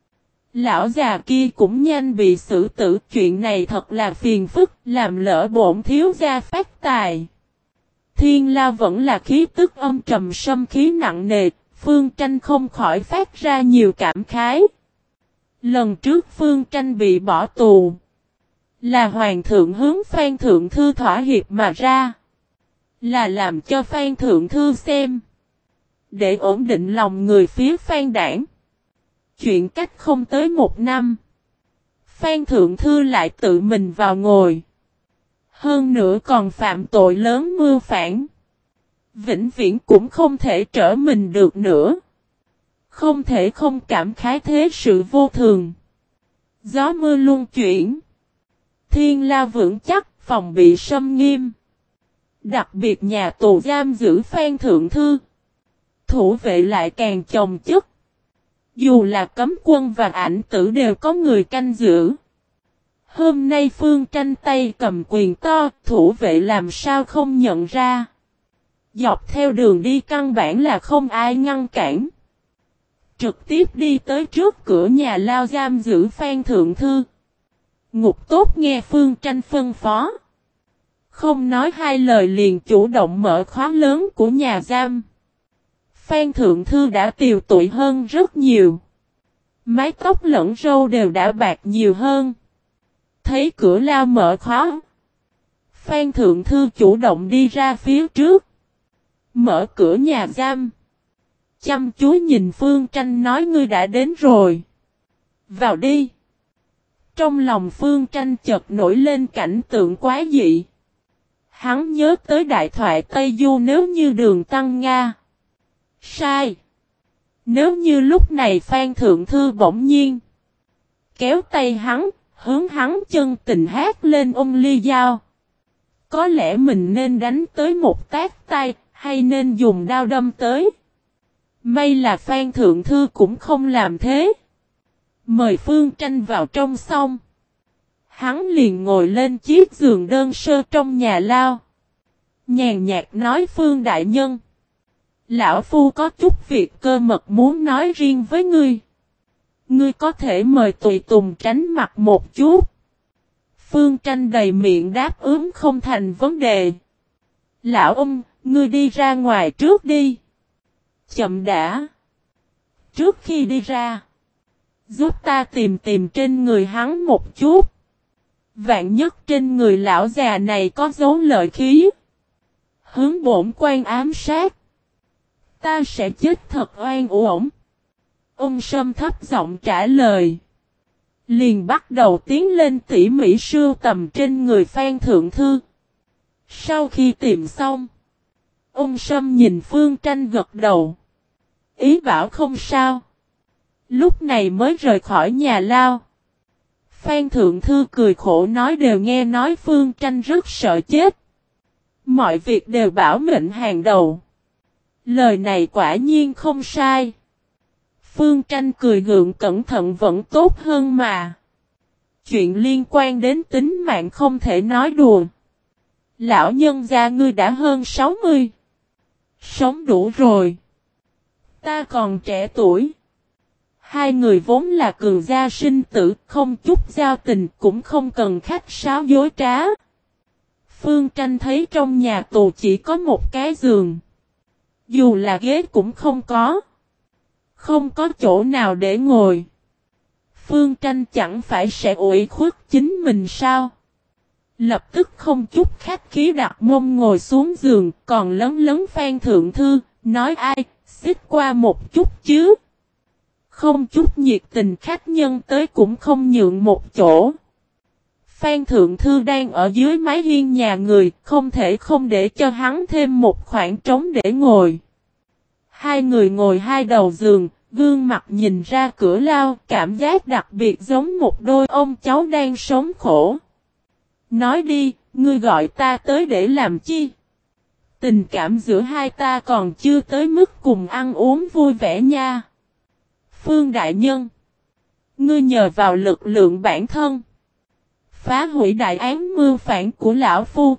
Lão già kia cũng nhanh bị xử tử, chuyện này thật là phiền phức, làm lỡ bổn thiếu gia phát tài. Thiên lao vẫn là khí tức âm trầm sâm khí nặng nề, Phương Tranh không khỏi phát ra nhiều cảm khái. Lần trước Phương Tranh bị bỏ tù, Là hoàng thượng hướng Phan Thượng Thư thỏa hiệp mà ra. Là làm cho Phan Thượng Thư xem. Để ổn định lòng người phía Phan đảng. Chuyện cách không tới 1 năm. Phan Thượng Thư lại tự mình vào ngồi. Hơn nữa còn phạm tội lớn mưu phản. Vĩnh viễn cũng không thể trở mình được nữa. Không thể không cảm khái thế sự vô thường. Gió mưa luân chuyển. Thiên la vững chắc, phòng bị xâm nghiêm. Đặc biệt nhà tù giam giữ Phan Thượng Thư. Thủ vệ lại càng chồng chất. Dù là cấm quân và ảnh tử đều có người canh giữ. Hôm nay Phương Tranh tay cầm quyền to, thủ vệ làm sao không nhận ra. Dọc theo đường đi căn bản là không ai ngăn cản. Trực tiếp đi tới trước cửa nhà lao giam giữ Phan Thượng Thư. Ngục tốt nghe Phương Tranh phân phó. Không nói hai lời liền chủ động mở khóa lớn của nhà giam. Phan Thượng Thư đã tiều tụy hơn rất nhiều. Mái tóc lẫn râu đều đã bạc nhiều hơn. Thấy cửa lao mở khóa. Phan Thượng Thư chủ động đi ra phía trước. Mở cửa nhà giam. Chăm chú nhìn Phương Tranh nói ngươi đã đến rồi. Vào đi. Trong lòng Phương Tranh chợt nổi lên cảnh tượng quái dị. Hắn nhớ tới đại thoại Tây Du nếu như Đường Tăng Nga. Sai. Nếu như lúc này Phan Thượng Thư bỗng nhiên kéo tay hắn, hướng hắn chân tình hát lên ôm ly dao. Có lẽ mình nên đánh tới một tát tay, hay nên dùng đao đâm tới. May là Phan Thượng Thư cũng không làm thế. Mời Phương Tranh vào trong xong. Hắn liền ngồi lên chiếc giường đơn sơ trong nhà lao. Nhàn nhạt nói Phương đại nhân. Lão Phu có chút việc cơ mật muốn nói riêng với ngươi. Ngươi có thể mời tùy tùng tránh mặt một chút. Phương Tranh đầy miệng đáp ứng không thành vấn đề. Lão ông, ngươi đi ra ngoài trước đi. Chậm đã. Trước khi đi ra, giúp ta tìm trên người hắn một chút. Vạn nhất trên người lão già này có dấu lợi khí. Hướng bổn quan ám sát. Ta sẽ chết thật oan uổng. Ông Sâm thấp giọng trả lời. Liền bắt đầu tiến lên tỉ mỉ sưu tầm trên người Phan Thượng Thư. Sau khi tìm xong, ông Sâm nhìn Phương Tranh gật đầu. Ý bảo không sao. Lúc này mới rời khỏi nhà lao. Phan Thượng Thư cười khổ nói đều nghe nói Phương Tranh rất sợ chết. Mọi việc đều bảo mệnh hàng đầu. Lời này quả nhiên không sai. Phương Tranh cười gượng cẩn thận vẫn tốt hơn mà. Chuyện liên quan đến tính mạng không thể nói đùa. Lão nhân gia ngươi đã hơn 60. Sống đủ rồi. Ta còn trẻ tuổi. Hai người vốn là cường gia sinh tử, không chút giao tình cũng không cần khách sáo dối trá. Phương Tranh thấy trong nhà tù chỉ có một cái giường. Dù là ghế cũng không có. Không có chỗ nào để ngồi. Phương Tranh chẳng phải sẽ ủy khuất chính mình sao? Lập tức không chút khách khí đặt mông ngồi xuống giường, còn lấn Phan Thượng Thư, nói ai, xích qua một chút chứ. Không chút nhiệt tình khách nhân tới cũng không nhượng một chỗ. Phan Thượng Thư đang ở dưới mái hiên nhà người, không thể không để cho hắn thêm một khoảng trống để ngồi. Hai người ngồi hai đầu giường, gương mặt nhìn ra cửa lao, cảm giác đặc biệt giống một đôi ông cháu đang sống khổ. Nói đi, ngươi gọi ta tới để làm chi? Tình cảm giữa hai ta còn chưa tới mức cùng ăn uống vui vẻ nha. Phương đại nhân, ngươi nhờ vào lực lượng bản thân, phá hủy đại án mưu phản của lão phu.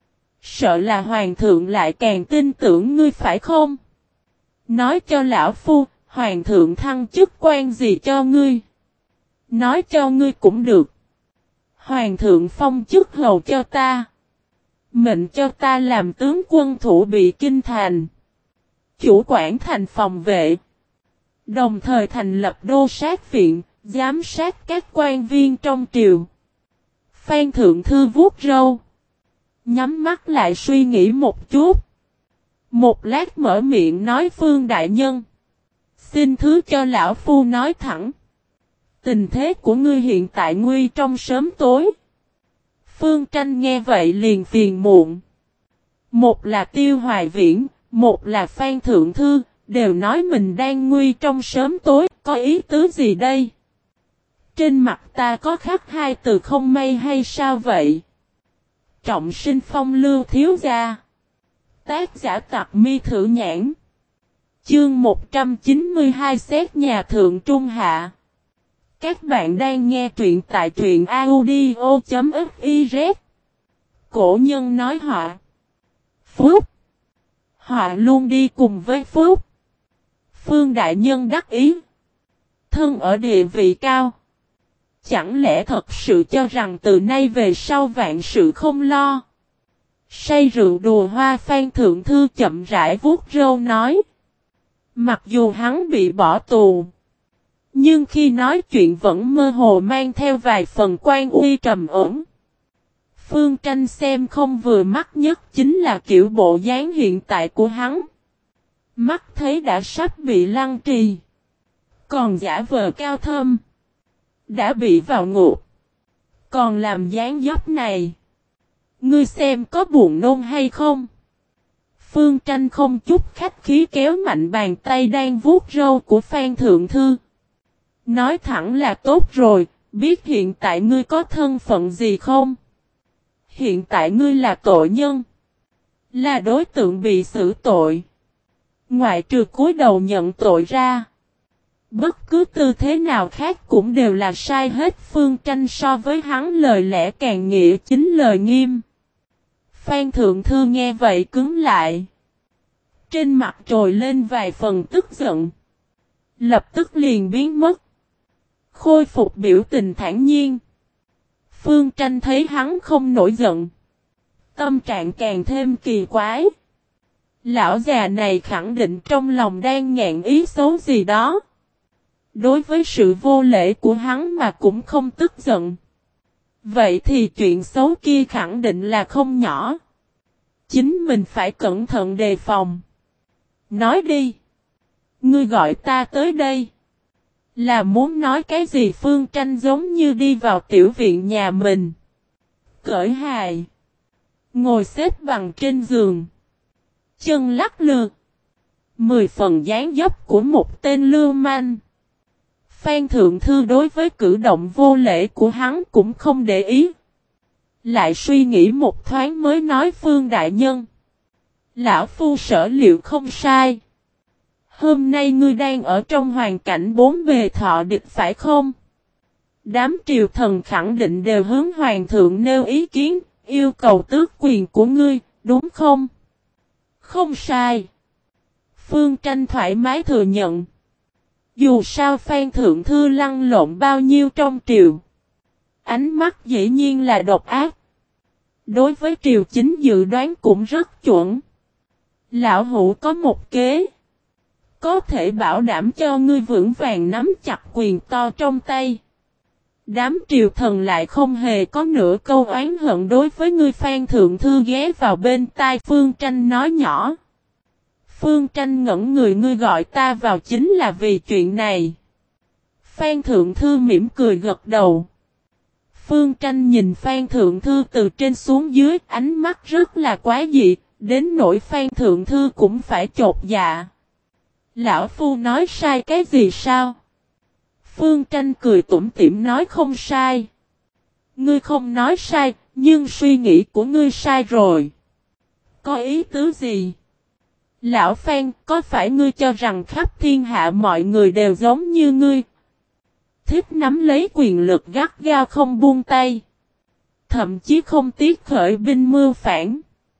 Sợ là hoàng thượng lại càng tin tưởng ngươi phải không? Nói cho lão phu, hoàng thượng thăng chức quan gì cho ngươi? Nói cho ngươi cũng được. Hoàng thượng phong chức hầu cho ta. Mệnh cho ta làm tướng quân thủ bị kinh thành. Chủ quản thành phòng vệ. Đồng thời thành lập đô sát viện, giám sát các quan viên trong triều. Phan Thượng Thư vuốt râu. Nhắm mắt lại suy nghĩ một chút. Một lát mở miệng nói Phương đại nhân. Xin thứ cho lão phu nói thẳng. Tình thế của ngươi hiện tại nguy trong sớm tối. Phương Tranh nghe vậy liền phiền muộn. Một là Tiêu Hoài Viễn, một là Phan Thượng Thư, đều nói mình đang nguy trong sớm tối, có ý tứ gì đây? Trên mặt ta có khắc hai từ không may hay sao vậy? Trọng sinh phong lưu thiếu gia. Tác giả Tặc Mi Thử Nhãn. Chương 192 xét nhà thượng trung hạ. Các bạn đang nghe truyện tại truyện audio.fiz. Cổ nhân nói họa. Phúc. Họa luôn đi cùng với phúc. Phương đại nhân đắc ý. Thân ở địa vị cao. Chẳng lẽ thật sự cho rằng từ nay về sau vạn sự không lo. Say rượu đùa hoa Phan Thượng Thư chậm rãi vuốt râu nói. Mặc dù hắn bị bỏ tù. Nhưng khi nói chuyện vẫn mơ hồ mang theo vài phần quan uy trầm ổn. Phương Tranh xem không vừa mắt nhất chính là kiểu bộ dáng hiện tại của hắn. Mắt thấy đã sắp bị lăng trì. Còn giả vờ cao thâm. Đã bị vào ngục. Còn làm dáng dấp này. Ngươi xem có buồn nôn hay không? Phương Tranh không chút khách khí kéo mạnh bàn tay đang vuốt râu của Phan Thượng Thư. Nói thẳng là tốt rồi, biết hiện tại ngươi có thân phận gì không? Hiện tại ngươi là tội nhân. Là đối tượng bị xử tội. Ngoại trừ cúi đầu nhận tội ra. Bất cứ tư thế nào khác cũng đều là sai hết. Phương Tranh so với hắn lời lẽ càng nghĩa chính lời nghiêm. Phan Thượng Thư nghe vậy cứng lại. Trên mặt trồi lên vài phần tức giận. Lập tức liền biến mất. Khôi phục biểu tình thản nhiên. Phương Tranh thấy hắn không nổi giận. Tâm trạng càng thêm kỳ quái. Lão già này khẳng định trong lòng đang ngẹn ý xấu gì đó. Đối với sự vô lễ của hắn mà cũng không tức giận. Vậy thì chuyện xấu kia khẳng định là không nhỏ. Chính mình phải cẩn thận đề phòng. Nói đi. Ngươi gọi ta tới đây. Là muốn nói cái gì? Phương Tranh giống như đi vào tiểu viện nhà mình. Cởi hài. Ngồi xếp bằng trên giường. Chân lắc lư. 10 phần dáng dấp của một tên lưu manh. Phan Thượng Thư đối với cử động vô lễ của hắn cũng không để ý. Lại suy nghĩ một thoáng mới nói Phương đại nhân. Lão phu sở liệu không sai. Hôm nay ngươi đang ở trong hoàn cảnh bốn bề thọ địch phải không? Đám triều thần khẳng định đều hướng hoàng thượng nêu ý kiến, yêu cầu tước quyền của ngươi, đúng không? Không sai. Phương Tranh thoải mái thừa nhận. Dù sao Phan Thượng Thư lăn lộn bao nhiêu trong triều. Ánh mắt dĩ nhiên là độc ác. Đối với triều chính dự đoán cũng rất chuẩn. Lão hữu có một kế. Có thể bảo đảm cho ngươi vững vàng nắm chặt quyền to trong tay. Đám triều thần lại không hề có nửa câu oán hận đối với ngươi. Phan Thượng Thư ghé vào bên tai Phương Tranh nói nhỏ. Phương Tranh ngẩn người. Ngươi gọi ta vào chính là vì chuyện này. Phan Thượng Thư mỉm cười gật đầu. Phương Tranh nhìn Phan Thượng Thư từ trên xuống dưới, ánh mắt rất là quái dị, đến nỗi Phan Thượng Thư cũng phải chột dạ. Lão phu nói sai cái gì sao? Phương Tranh cười tủm tỉm nói không sai. Ngươi không nói sai, nhưng suy nghĩ của ngươi sai rồi. Có ý tứ gì? Lão Phan, có phải ngươi cho rằng khắp thiên hạ mọi người đều giống như ngươi? Thích nắm lấy quyền lực gắt gao không buông tay. Thậm chí không tiếc khởi binh mưu phản.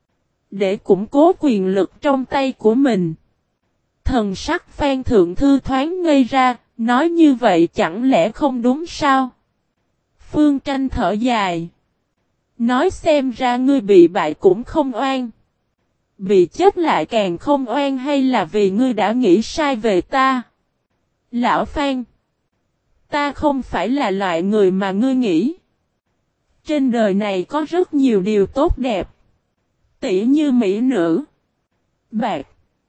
Để củng cố quyền lực trong tay của mình. Thần sắc Phan Thượng Thư thoáng ngây ra, nói như vậy chẳng lẽ không đúng sao? Phương Tranh thở dài. Nói xem ra ngươi bị bại cũng không oan. Bị chết lại càng không oan, hay là vì ngươi đã nghĩ sai về ta? Lão Phan, ta không phải là loại người mà ngươi nghĩ. Trên đời này có rất nhiều điều tốt đẹp. Tỉ như mỹ nữ, bạc,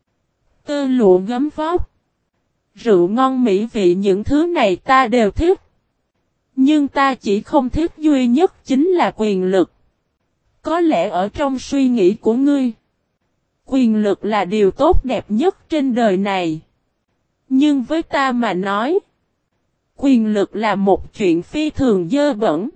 tơ lụa gấm vóc, rượu ngon mỹ vị, những thứ này ta đều thích. Nhưng ta chỉ không thích duy nhất chính là quyền lực. Có lẽ ở trong suy nghĩ của ngươi, quyền lực là điều tốt đẹp nhất trên đời này. Nhưng với ta mà nói, quyền lực là một chuyện phi thường dơ bẩn.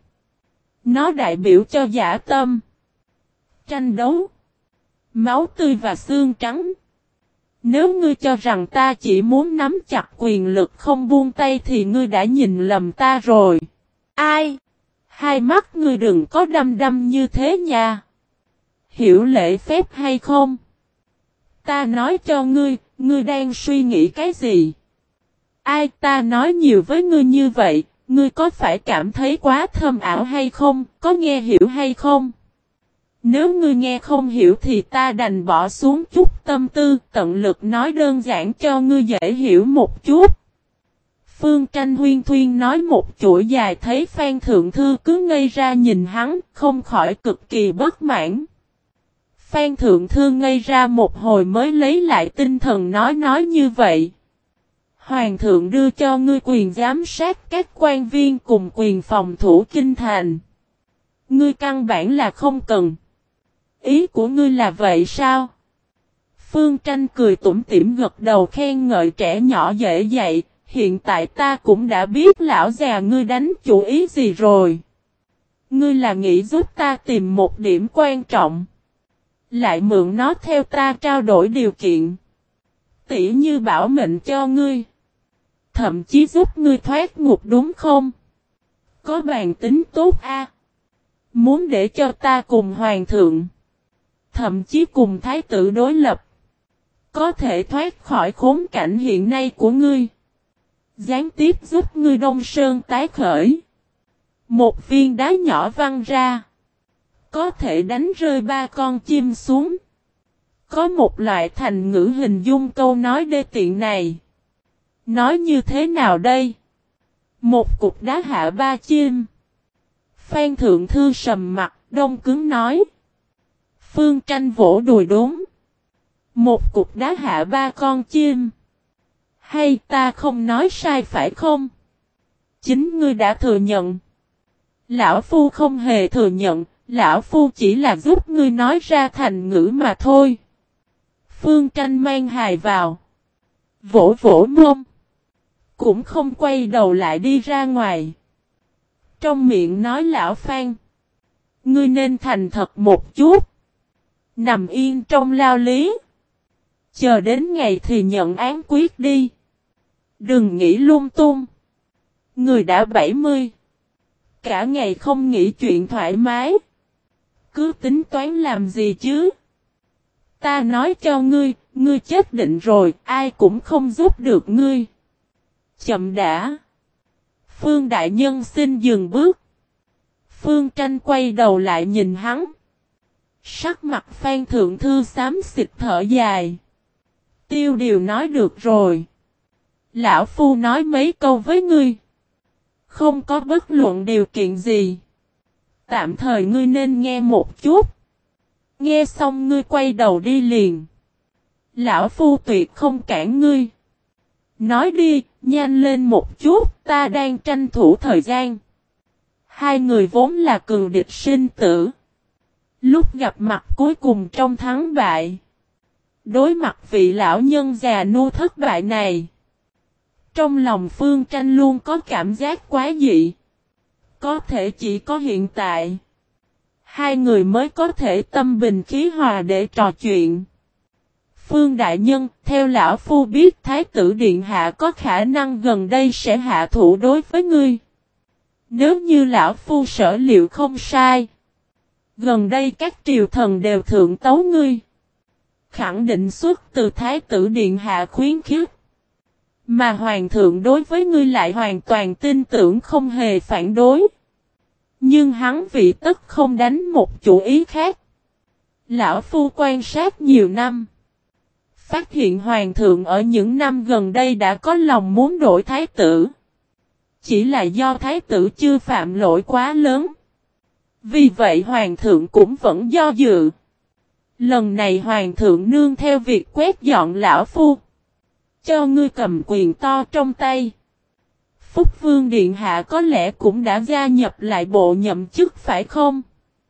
Nó đại biểu cho dã tâm, tranh đấu, máu tươi và xương trắng. Nếu ngươi cho rằng ta chỉ muốn nắm chặt quyền lực không buông tay thì ngươi đã nhìn lầm ta rồi. Ai? Hai mắt ngươi đừng có đăm đăm như thế nha. Hiểu lễ phép hay không? Ta nói cho ngươi, ngươi đang suy nghĩ cái gì? Ai, ta nói nhiều với ngươi như vậy, ngươi có phải cảm thấy quá thâm ảo hay không, có nghe hiểu hay không? Nếu ngươi nghe không hiểu thì ta đành bỏ xuống chút tâm tư, tận lực nói đơn giản cho ngươi dễ hiểu một chút. Phương Tranh huyên thuyên nói một chuỗi dài, thấy Phan Thượng Thư cứ ngây ra nhìn hắn, không khỏi cực kỳ bất mãn. Phan Thượng Thư ngây ra một hồi mới lấy lại tinh thần nói như vậy. Hoàng thượng đưa cho ngươi quyền giám sát các quan viên cùng quyền phòng thủ kinh thành. Ngươi căn bản là không cần. Ý của ngươi là vậy sao? Phương Tranh cười tủm tỉm gật đầu khen ngợi trẻ nhỏ dễ dạy. Hiện tại ta cũng đã biết lão già ngươi đánh chủ ý gì rồi. Ngươi là nghĩ giúp ta tìm một điểm quan trọng. Lại mượn nó theo ta trao đổi điều kiện. Tỉ như bảo mệnh cho ngươi. Thậm chí giúp ngươi thoát ngục đúng không? Có bản tính tốt a. Muốn để cho ta cùng hoàng thượng. Thậm chí cùng thái tử đối lập. Có thể thoát khỏi khốn cảnh hiện nay của ngươi. Gián tiếp giúp ngươi Đông Sơn tái khởi. Một viên đá nhỏ văng ra. Có thể đánh rơi 3 con chim xuống. Có một loại thành ngữ hình dung câu nói đê tiện này. Nói như thế nào đây? Một cục đá hạ 3 chim. Phan Thượng Thư sầm mặt, đông cứng nói. Phương Tranh vỗ đùi đúng. Một cục đá hạ 3 con chim. Hay ta không nói sai phải không? Chính ngươi đã thừa nhận. Lão Phu không hề thừa nhận, Lão Phu chỉ là giúp ngươi nói ra thành ngữ mà thôi. Phương Tranh mang hài vào. Vỗ vỗ mông. Cũng không quay đầu lại đi ra ngoài. Trong miệng nói lão Phan. Ngươi nên thành thật một chút. Nằm yên trong lao lý. Chờ đến ngày thì nhận án quyết đi. Đừng nghĩ lung tung. Người đã 70. Cả ngày không nghĩ chuyện thoải mái. Cứ tính toán làm gì chứ? Ta nói cho ngươi, ngươi chết định rồi, ai cũng không giúp được ngươi. Chậm đã. Phương Đại Nhân xin dừng bước. Phương Tranh quay đầu lại nhìn hắn. Sắc mặt Phan Thượng Thư xám xịt thở dài. Tiêu Điều nói được rồi. Lão Phu nói mấy câu với ngươi. Không có bất luận điều kiện gì. Tạm thời ngươi nên nghe một chút. Nghe xong ngươi quay đầu đi liền. Lão Phu tuyệt không cản ngươi. Nói đi, nhanh lên một chút, ta đang tranh thủ thời gian. Hai người vốn là cường địch sinh tử. Lúc gặp mặt cuối cùng trong thắng bại. Đối mặt vị lão nhân già nua thất bại này. Trong lòng Phương Tranh luôn có cảm giác quá dị. Có thể chỉ có hiện tại. Hai người mới có thể tâm bình khí hòa để trò chuyện. Phương Đại Nhân, theo Lão Phu biết Thái tử Điện Hạ có khả năng gần đây sẽ hạ thủ đối với ngươi. Nếu như Lão Phu sở liệu không sai. Gần đây các triều thần đều thượng tấu ngươi. Khẳng định xuất từ Thái tử Điện Hạ khuyến khích. Mà Hoàng thượng đối với ngươi lại hoàn toàn tin tưởng không hề phản đối. Nhưng hắn vị tất không đánh một chủ ý khác. Lão Phu quan sát nhiều năm. Phát hiện Hoàng thượng ở những năm gần đây đã có lòng muốn đổi Thái tử. Chỉ là do Thái tử chưa phạm lỗi quá lớn. Vì vậy hoàng thượng cũng vẫn do dự. Lần này hoàng thượng nương theo việc quét dọn lão phu. Cho ngươi cầm quyền to trong tay. Phúc Vương Điện Hạ có lẽ cũng đã gia nhập lại bộ nhậm chức phải không?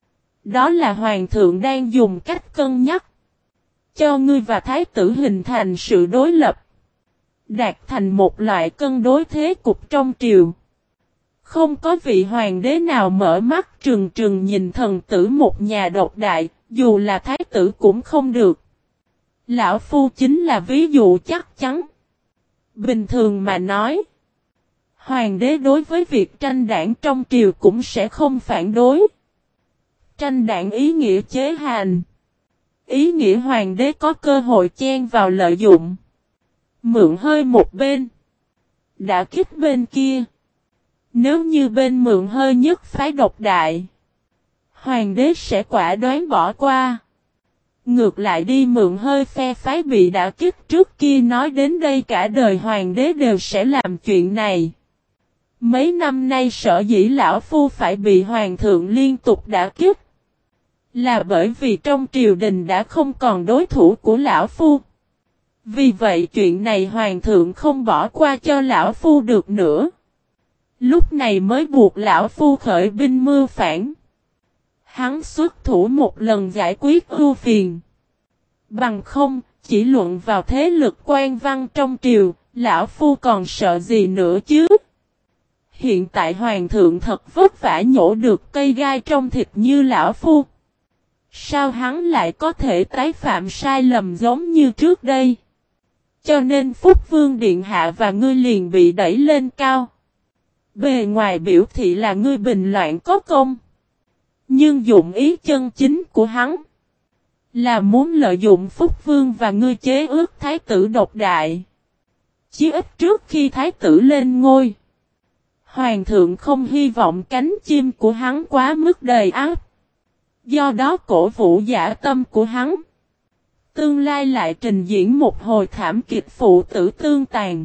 Đó là hoàng thượng đang dùng cách cân nhắc. Cho ngươi và thái tử hình thành sự đối lập. Đạt thành một loại cân đối thế cục trong triều. Không có vị hoàng đế nào mở mắt trừng trừng nhìn thần tử một nhà độc đại, dù là thái tử cũng không được. Lão phu chính là ví dụ chắc chắn. Bình thường mà nói, hoàng đế đối với việc tranh đảng trong triều cũng sẽ không phản đối. Tranh đảng ý nghĩa chế hành. Ý nghĩa hoàng đế có cơ hội chen vào lợi dụng. Mượn hơi một bên. Đã kích bên kia. Nếu như bên mượn hơi nhất phái độc đại. Hoàng đế sẽ quả đoán bỏ qua. Ngược lại đi mượn hơi phe phái bị đả kích trước kia nói đến đây cả đời hoàng đế đều sẽ làm chuyện này. Mấy năm nay sở dĩ lão phu phải bị hoàng thượng liên tục đả kích. Là bởi vì trong triều đình đã không còn đối thủ của lão phu. Vì vậy chuyện này hoàng thượng không bỏ qua cho lão phu được nữa. Lúc này mới buộc lão phu khởi binh mưu phản. Hắn xuất thủ một lần giải quyết ưu phiền. Bằng không, chỉ luận vào thế lực quan văn trong triều, lão phu còn sợ gì nữa chứ? Hiện tại hoàng thượng thật vất vả nhổ được cây gai trong thịt như lão phu. Sao hắn lại có thể tái phạm sai lầm giống như trước đây? Cho nên Phúc Vương Điện Hạ và ngươi liền bị đẩy lên cao. Bề ngoài biểu thị là ngươi bình loạn có công. Nhưng dụng ý chân chính của hắn là muốn lợi dụng Phúc Vương và ngươi chế ước thái tử độc đại. Chí ít trước khi thái tử lên ngôi, hoàng thượng không hy vọng cánh chim của hắn quá mức đầy áp. Do đó cổ vũ dã tâm của hắn. Tương lai lại trình diễn một hồi thảm kịch phụ tử tương tàn.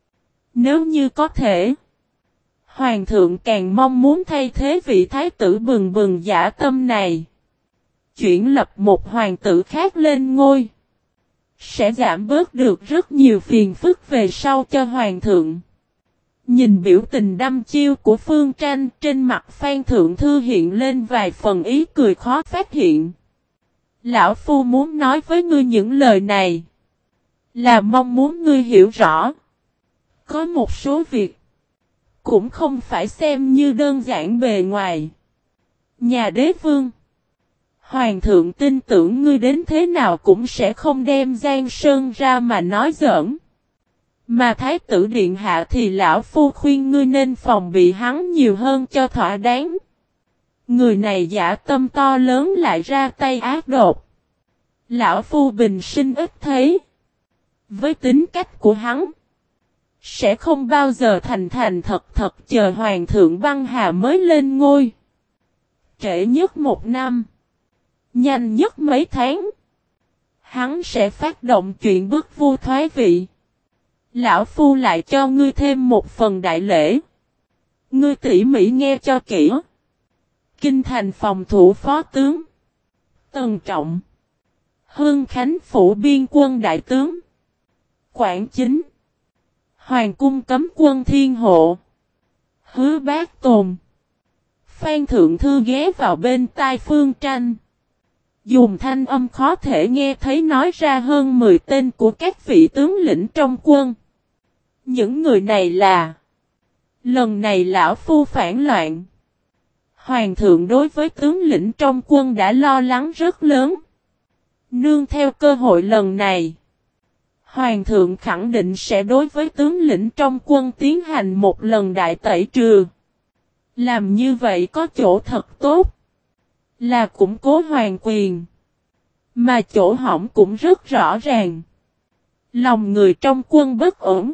Nếu như có thể, hoàng thượng càng mong muốn thay thế vị thái tử bừng bừng dã tâm này. Chuyển lập một hoàng tử khác lên ngôi. Sẽ giảm bớt được rất nhiều phiền phức về sau cho hoàng thượng. Nhìn biểu tình đăm chiêu của Phương Tranh, trên mặt Phan Thượng Thư hiện lên vài phần ý cười khó phát hiện. Lão Phu muốn nói với ngươi những lời này, là mong muốn ngươi hiểu rõ. Có một số việc cũng không phải xem như đơn giản bề ngoài. Nhà đế vương, hoàng thượng tin tưởng ngươi đến thế nào cũng sẽ không đem Giang Sơn ra mà nói giỡn. Mà thái tử điện hạ thì lão phu khuyên ngươi nên phòng bị hắn nhiều hơn cho thỏa đáng. Người này dã tâm to lớn lại ra tay ác độc. Lão phu bình sinh ít thấy. Với tính cách của hắn, sẽ không bao giờ thành thành thật thật chờ hoàng thượng băng hà mới lên ngôi. Trễ nhất 1 năm, nhanh nhất mấy tháng, hắn sẽ phát động chuyện bức vua thoái vị. Lão phu lại cho ngươi thêm một phần đại lễ. Ngươi tỉ mỉ nghe cho kỹ. Kinh thành phòng thủ phó tướng Tần Trọng, Hưng Khánh phủ biên quân đại tướng Quảng Chính, Hoàng cung cấm quân Thiên Hộ, Hứa Bác Tồn. Phan Thượng Thư ghé vào bên tai Phương Tranh, dùng thanh âm khó thể nghe thấy nói ra hơn 10 tên của các vị tướng lĩnh trong quân. Những người này là: lần này lão phu phản loạn. Hoàng thượng đối với tướng lĩnh trong quân đã lo lắng rất lớn. Nương theo cơ hội lần này, hoàng thượng khẳng định sẽ đối với tướng lĩnh trong quân tiến hành một lần đại tẩy trừ. Làm như vậy có chỗ thật tốt, là củng cố hoàng quyền. Mà chỗ hỏng cũng rất rõ ràng. Lòng người trong quân bất ổn,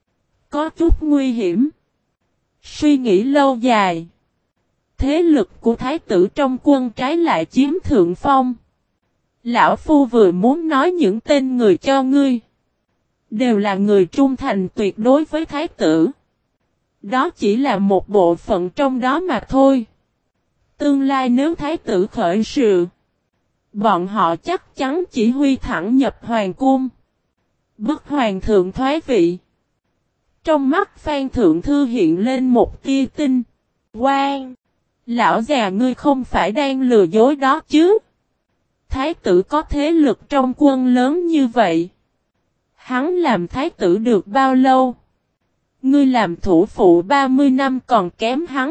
có chút nguy hiểm. Suy nghĩ lâu dài, thế lực của thái tử trong quân trái lại chiếm thượng phong. Lão phu vừa muốn nói những tên người cho ngươi, đều là người trung thành tuyệt đối với thái tử. Đó chỉ là một bộ phận trong đó mà thôi. Tương lai nếu thái tử khởi sự, bọn họ chắc chắn chỉ huy thẳng nhập hoàng cung, bức hoàng thượng thoái vị. Trong mắt Phan Thượng Thư hiện lên một tia tinh quang. Lão già ngươi không phải đang lừa dối đó chứ? Thái tử có thế lực trong quân lớn như vậy. Hắn làm thái tử được bao lâu? Ngươi làm thủ phụ 30 năm còn kém hắn.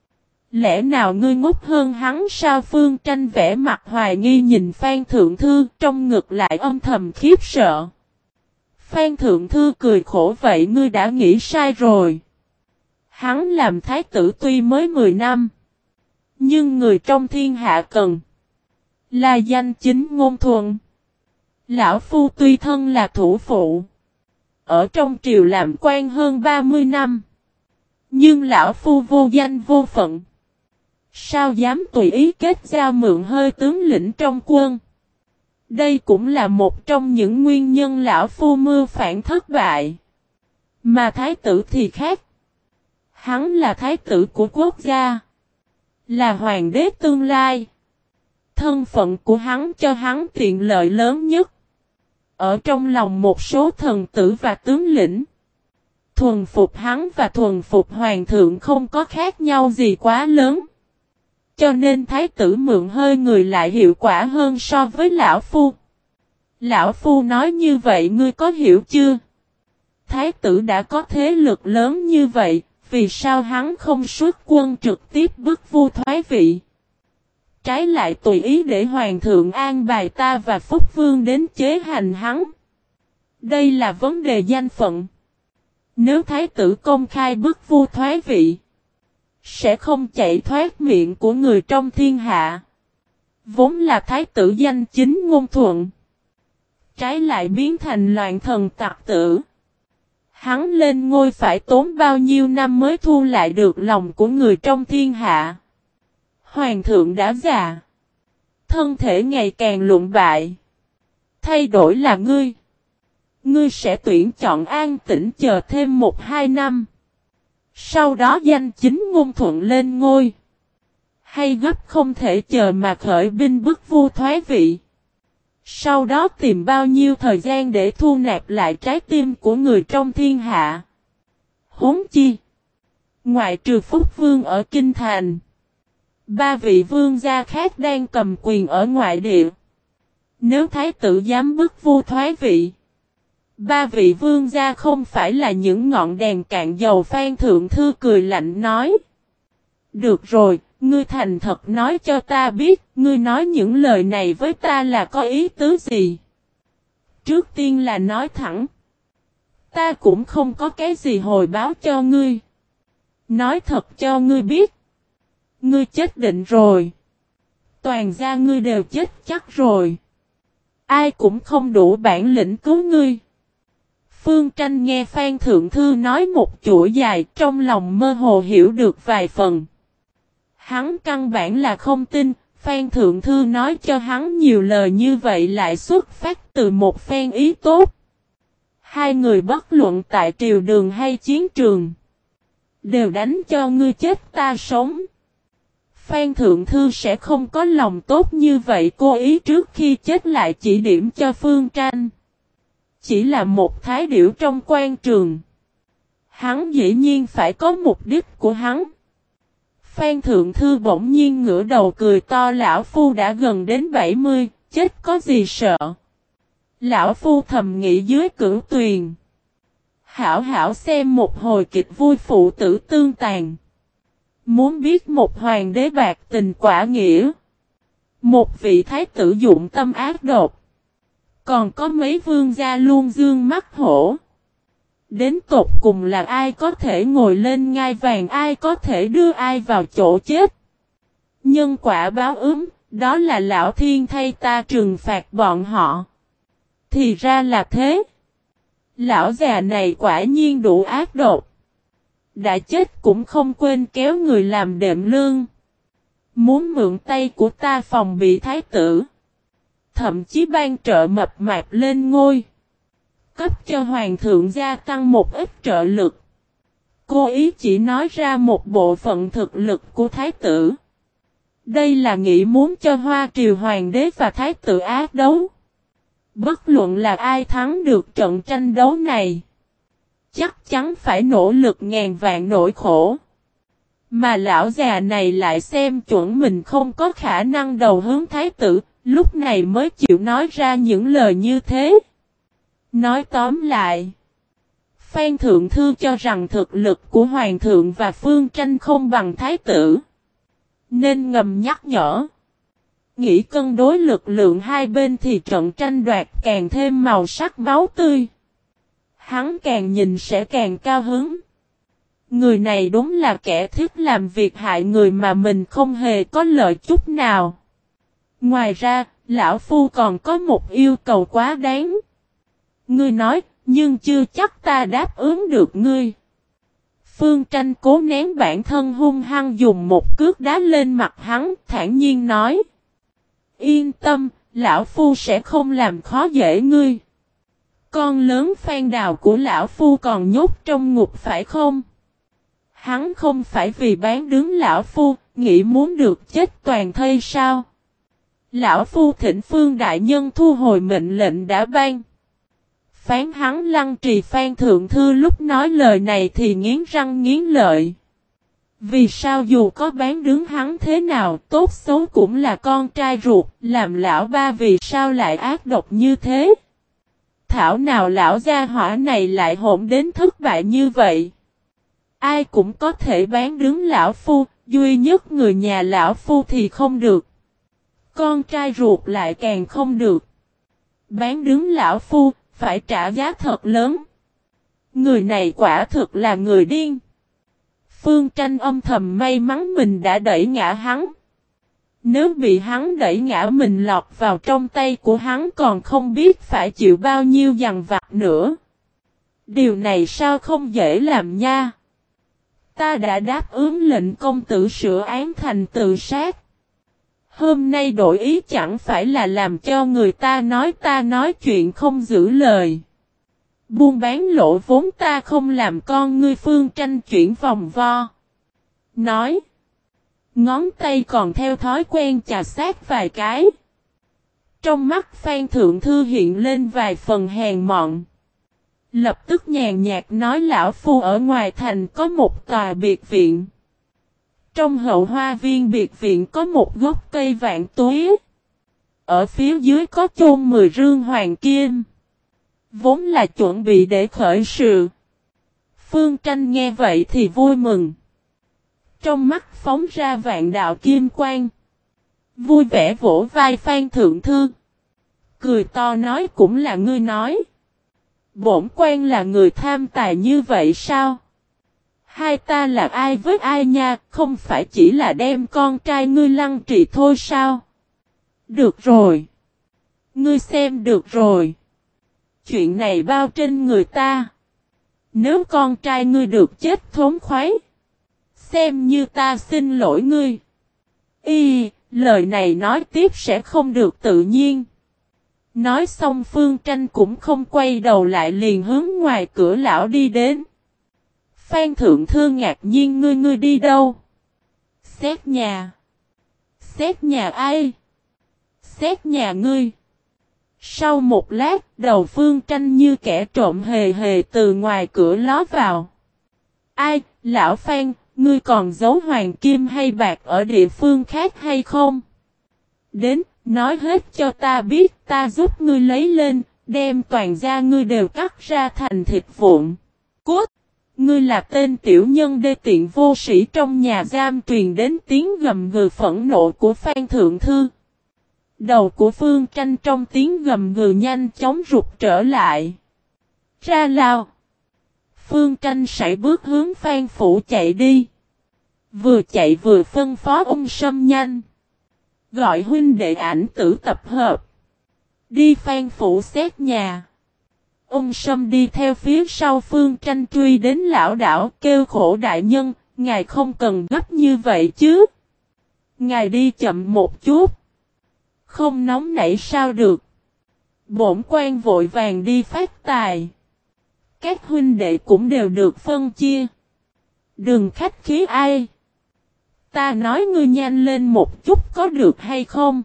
Lẽ nào ngươi ngốc hơn hắn sao? Phương Tranh vẻ mặt hoài nghi nhìn Phan Thượng Thư, trong ngực lại âm thầm khiếp sợ. Phan Thượng Thư cười khổ, vậy ngươi đã nghĩ sai rồi. Hắn làm thái tử tuy mới 10 năm, nhưng người trong thiên hạ cần là danh chính ngôn thuận. Lão Phu tuy thân là thủ phụ, ở trong triều làm quan hơn 30 năm, nhưng Lão Phu vô danh vô phận. Sao dám tùy ý kết giao mượn hơi tướng lĩnh trong quân? Đây cũng là một trong những nguyên nhân Lão Phu mưu phản thất bại. Mà thái tử thì khác. Hắn là thái tử của quốc gia, là hoàng đế tương lai. Thân phận của hắn cho hắn tiện lợi lớn nhất. Ở trong lòng một số thần tử và tướng lĩnh, thuần phục hắn và thuần phục hoàng thượng không có khác nhau gì quá lớn. Cho nên thái tử mượn hơi người lại hiệu quả hơn so với Lão Phu. Lão Phu nói như vậy ngươi có hiểu chưa? Thái tử đã có thế lực lớn như vậy, vì sao hắn không xuất quân trực tiếp bức vua thoái vị? Trái lại tùy ý để hoàng thượng an bài ta và Phúc Vương đến chế hành hắn. Đây là vấn đề danh phận. Nếu thái tử công khai bức vua thoái vị, sẽ không chạy thoát miệng của người trong thiên hạ. Vốn là thái tử danh chính ngôn thuận, trái lại biến thành loạn thần tặc tử. Hắn lên ngôi phải tốn bao nhiêu năm mới thu lại được lòng của người trong thiên hạ. Hoàng thượng đã già, thân thể ngày càng lụn bại. Thay đổi là ngươi. Ngươi sẽ tuyển chọn an tĩnh chờ thêm 1-2 năm. Sau đó danh chính ngôn thuận lên ngôi. Hay gấp không thể chờ mà khởi binh bức vua thoái vị. Sau đó tìm bao nhiêu thời gian để thu nạp lại trái tim của người trong thiên hạ. Huống chi, ngoại trừ Phúc Vương ở Kinh Thành, 3 vị vương gia khác đang cầm quyền ở ngoại địa. Nếu thái tử dám bức vua thoái vị, 3 vị vương gia không phải là những ngọn đèn cạn dầu. Phan Thượng Thư cười lạnh nói. Được rồi, ngươi thành thật nói cho ta biết, ngươi nói những lời này với ta là có ý tứ gì? Trước tiên là nói thẳng. Ta cũng không có cái gì hồi báo cho ngươi. Nói thật cho ngươi biết. Ngươi chết định rồi. Toàn gia ngươi đều chết chắc rồi. Ai cũng không đủ bản lĩnh cứu ngươi. Phương Tranh nghe Phan Thượng Thư nói một chuỗi dài, trong lòng mơ hồ hiểu được vài phần. Hắn căn bản là không tin, Phan Thượng Thư nói cho hắn nhiều lời như vậy lại xuất phát từ một phen ý tốt. Hai người bất luận tại triều đường hay chiến trường, đều đánh cho ngươi chết ta sống. Phan Thượng Thư sẽ không có lòng tốt như vậy, cố ý trước khi chết lại chỉ điểm cho Phương Tranh. Chỉ là một thái điểu trong quan trường. Hắn dĩ nhiên phải có mục đích của hắn. Phan Thượng Thư bỗng nhiên ngửa đầu cười to. Lão Phu đã gần đến 70, chết có gì sợ. Lão Phu thầm nghĩ dưới cửu tuyền. Hảo hảo xem một hồi kịch vui phụ tử tương tàn. Muốn biết một hoàng đế bạc tình quả nghĩa. Một vị thái tử dụng tâm ác độc. Còn có mấy vương gia luôn dương mắt hổ. Đến tột cùng là ai có thể ngồi lên ngai vàng, ai có thể đưa ai vào chỗ chết. Nhân quả báo ứng, đó là lão thiên thay ta trừng phạt bọn họ. Thì ra là thế. Lão già này quả nhiên đủ ác độc. Đã chết cũng không quên kéo người làm đệm lương. Muốn mượn tay của ta phòng bị thái tử. Thậm chí ban trợ mập mạp lên ngôi. Cấp cho hoàng thượng gia tăng một ít trợ lực. Cô ý chỉ nói ra một bộ phận thực lực của thái tử. Đây là nghĩ muốn cho Hoa Triều Hoàng đế và Thái tử ác đấu. Bất luận là ai thắng được trận tranh đấu này, chắc chắn phải nỗ lực ngàn vạn nỗi khổ. Mà lão già này lại xem chuẩn mình không có khả năng đầu hướng Thái tử, lúc này mới chịu nói ra những lời như thế. Nói tóm lại, Phan Thượng Thư cho rằng thực lực của Hoàng thượng và Phương Tranh không bằng Thái tử, nên ngầm nhắc nhở. Nghĩ cân đối lực lượng hai bên thì trận tranh đoạt càng thêm màu sắc máu tươi. Hắn càng nhìn sẽ càng cao hứng. Người này đúng là kẻ thích làm việc hại người mà mình không hề có lợi chút nào. Ngoài ra, lão phu còn có một yêu cầu quá đáng. Ngươi nói, nhưng chưa chắc ta đáp ứng được ngươi. Phương Tranh cố nén bản thân hung hăng dùng một cước đá lên mặt hắn, thản nhiên nói. Yên tâm, lão phu sẽ không làm khó dễ ngươi. Con lớn Phan Đào của lão phu còn nhốt trong ngục phải không? Hắn không phải vì bán đứng lão phu, nghĩ muốn được chết toàn thây sao? Lão phu thỉnh Phương đại nhân thu hồi mệnh lệnh đã ban. Phán hắn lăng trì. Phan Thượng Thư lúc nói lời này thì nghiến răng nghiến lợi. Vì sao dù có bán đứng hắn thế nào, tốt xấu cũng là con trai ruột, làm lão ba vì sao lại ác độc như thế? Thảo nào lão gia hỏa này lại hỗn đến thất bại như vậy? Ai cũng có thể bán đứng lão phu, duy nhất người nhà lão phu thì không được. Con trai ruột lại càng không được. Bán đứng lão phu, phải trả giá thật lớn. Người này quả thực là người điên. Phương Tranh âm thầm may mắn mình đã đẩy ngã hắn. Nếu bị hắn đẩy ngã mình lọt vào trong tay của hắn còn không biết phải chịu bao nhiêu dằn vặt nữa. Điều này sao không dễ làm nha. Ta đã đáp ứng lệnh công tử sửa án thành tự sát. Hôm nay đổi ý chẳng phải là làm cho người ta nói chuyện không giữ lời. Buôn bán lộ vốn ta không làm con ngươi. Phương Tranh chuyển vòng vo. Nói. Ngón tay còn theo thói quen chà sát vài cái. Trong mắt Phan Thượng Thư hiện lên vài phần hèn mọn. Lập tức nhàn nhạt nói lão phu ở ngoài thành có một tòa biệt viện. Trong hậu hoa viên biệt viện có một gốc cây vạn tuế. Ở phía dưới có chôn 10 rương hoàng kim. Vốn là chuẩn bị để khởi sự. Phương Tranh nghe vậy thì vui mừng. Trong mắt phóng ra vạn đạo kim quang. Vui vẻ vỗ vai Phan Thượng Thư. Cười to nói cũng là ngươi nói. Bổn quan là người tham tài như vậy sao? Hai ta là ai với ai nha, không phải chỉ là đem con trai ngươi lăng trì thôi sao? Được rồi. Ngươi xem được rồi. Chuyện này bao trên người ta. Nếu con trai ngươi được chết thống khoái, xem như ta xin lỗi ngươi. Lời này nói tiếp sẽ không được tự nhiên. Nói xong Phương Tranh cũng không quay đầu lại liền hướng ngoài cửa lão đi đến. Phan Thượng Thư ngạc nhiên ngươi đi đâu? Xét nhà. Xét nhà ai? Xét nhà ngươi. Sau một lát đầu Phương Tranh như kẻ trộm hề hề từ ngoài cửa ló vào. Ai, lão Phan, ngươi còn giấu hoàng kim hay bạc ở địa phương khác hay không? Đến, nói hết cho ta biết ta giúp ngươi lấy lên, đem toàn gia ngươi đều cắt ra thành thịt vụn. Cút! Ngươi là tên tiểu nhân đê tiện vô sĩ trong nhà giam. Truyền đến tiếng gầm gừ phẫn nộ của Phan Thượng Thư. Đầu của Phương Tranh trong tiếng gầm gừ nhanh chóng rụt trở lại. Ra lao. Phương Tranh sải bước hướng Phan Phủ chạy đi. Vừa chạy vừa phân phó ông Sâm nhanh. Gọi huynh đệ ảnh tử tập hợp. Đi Phan Phủ xét nhà. Ông Sâm đi theo phía sau Phương Tranh truy đến lão đảo kêu khổ đại nhân, ngài không cần gấp như vậy chứ. Ngài đi chậm một chút. Không nóng nảy sao được. Bổn quan vội vàng đi phát tài. Các huynh đệ cũng đều được phân chia. Đừng khách khí ai. Ta nói ngươi nhanh lên một chút có được hay không?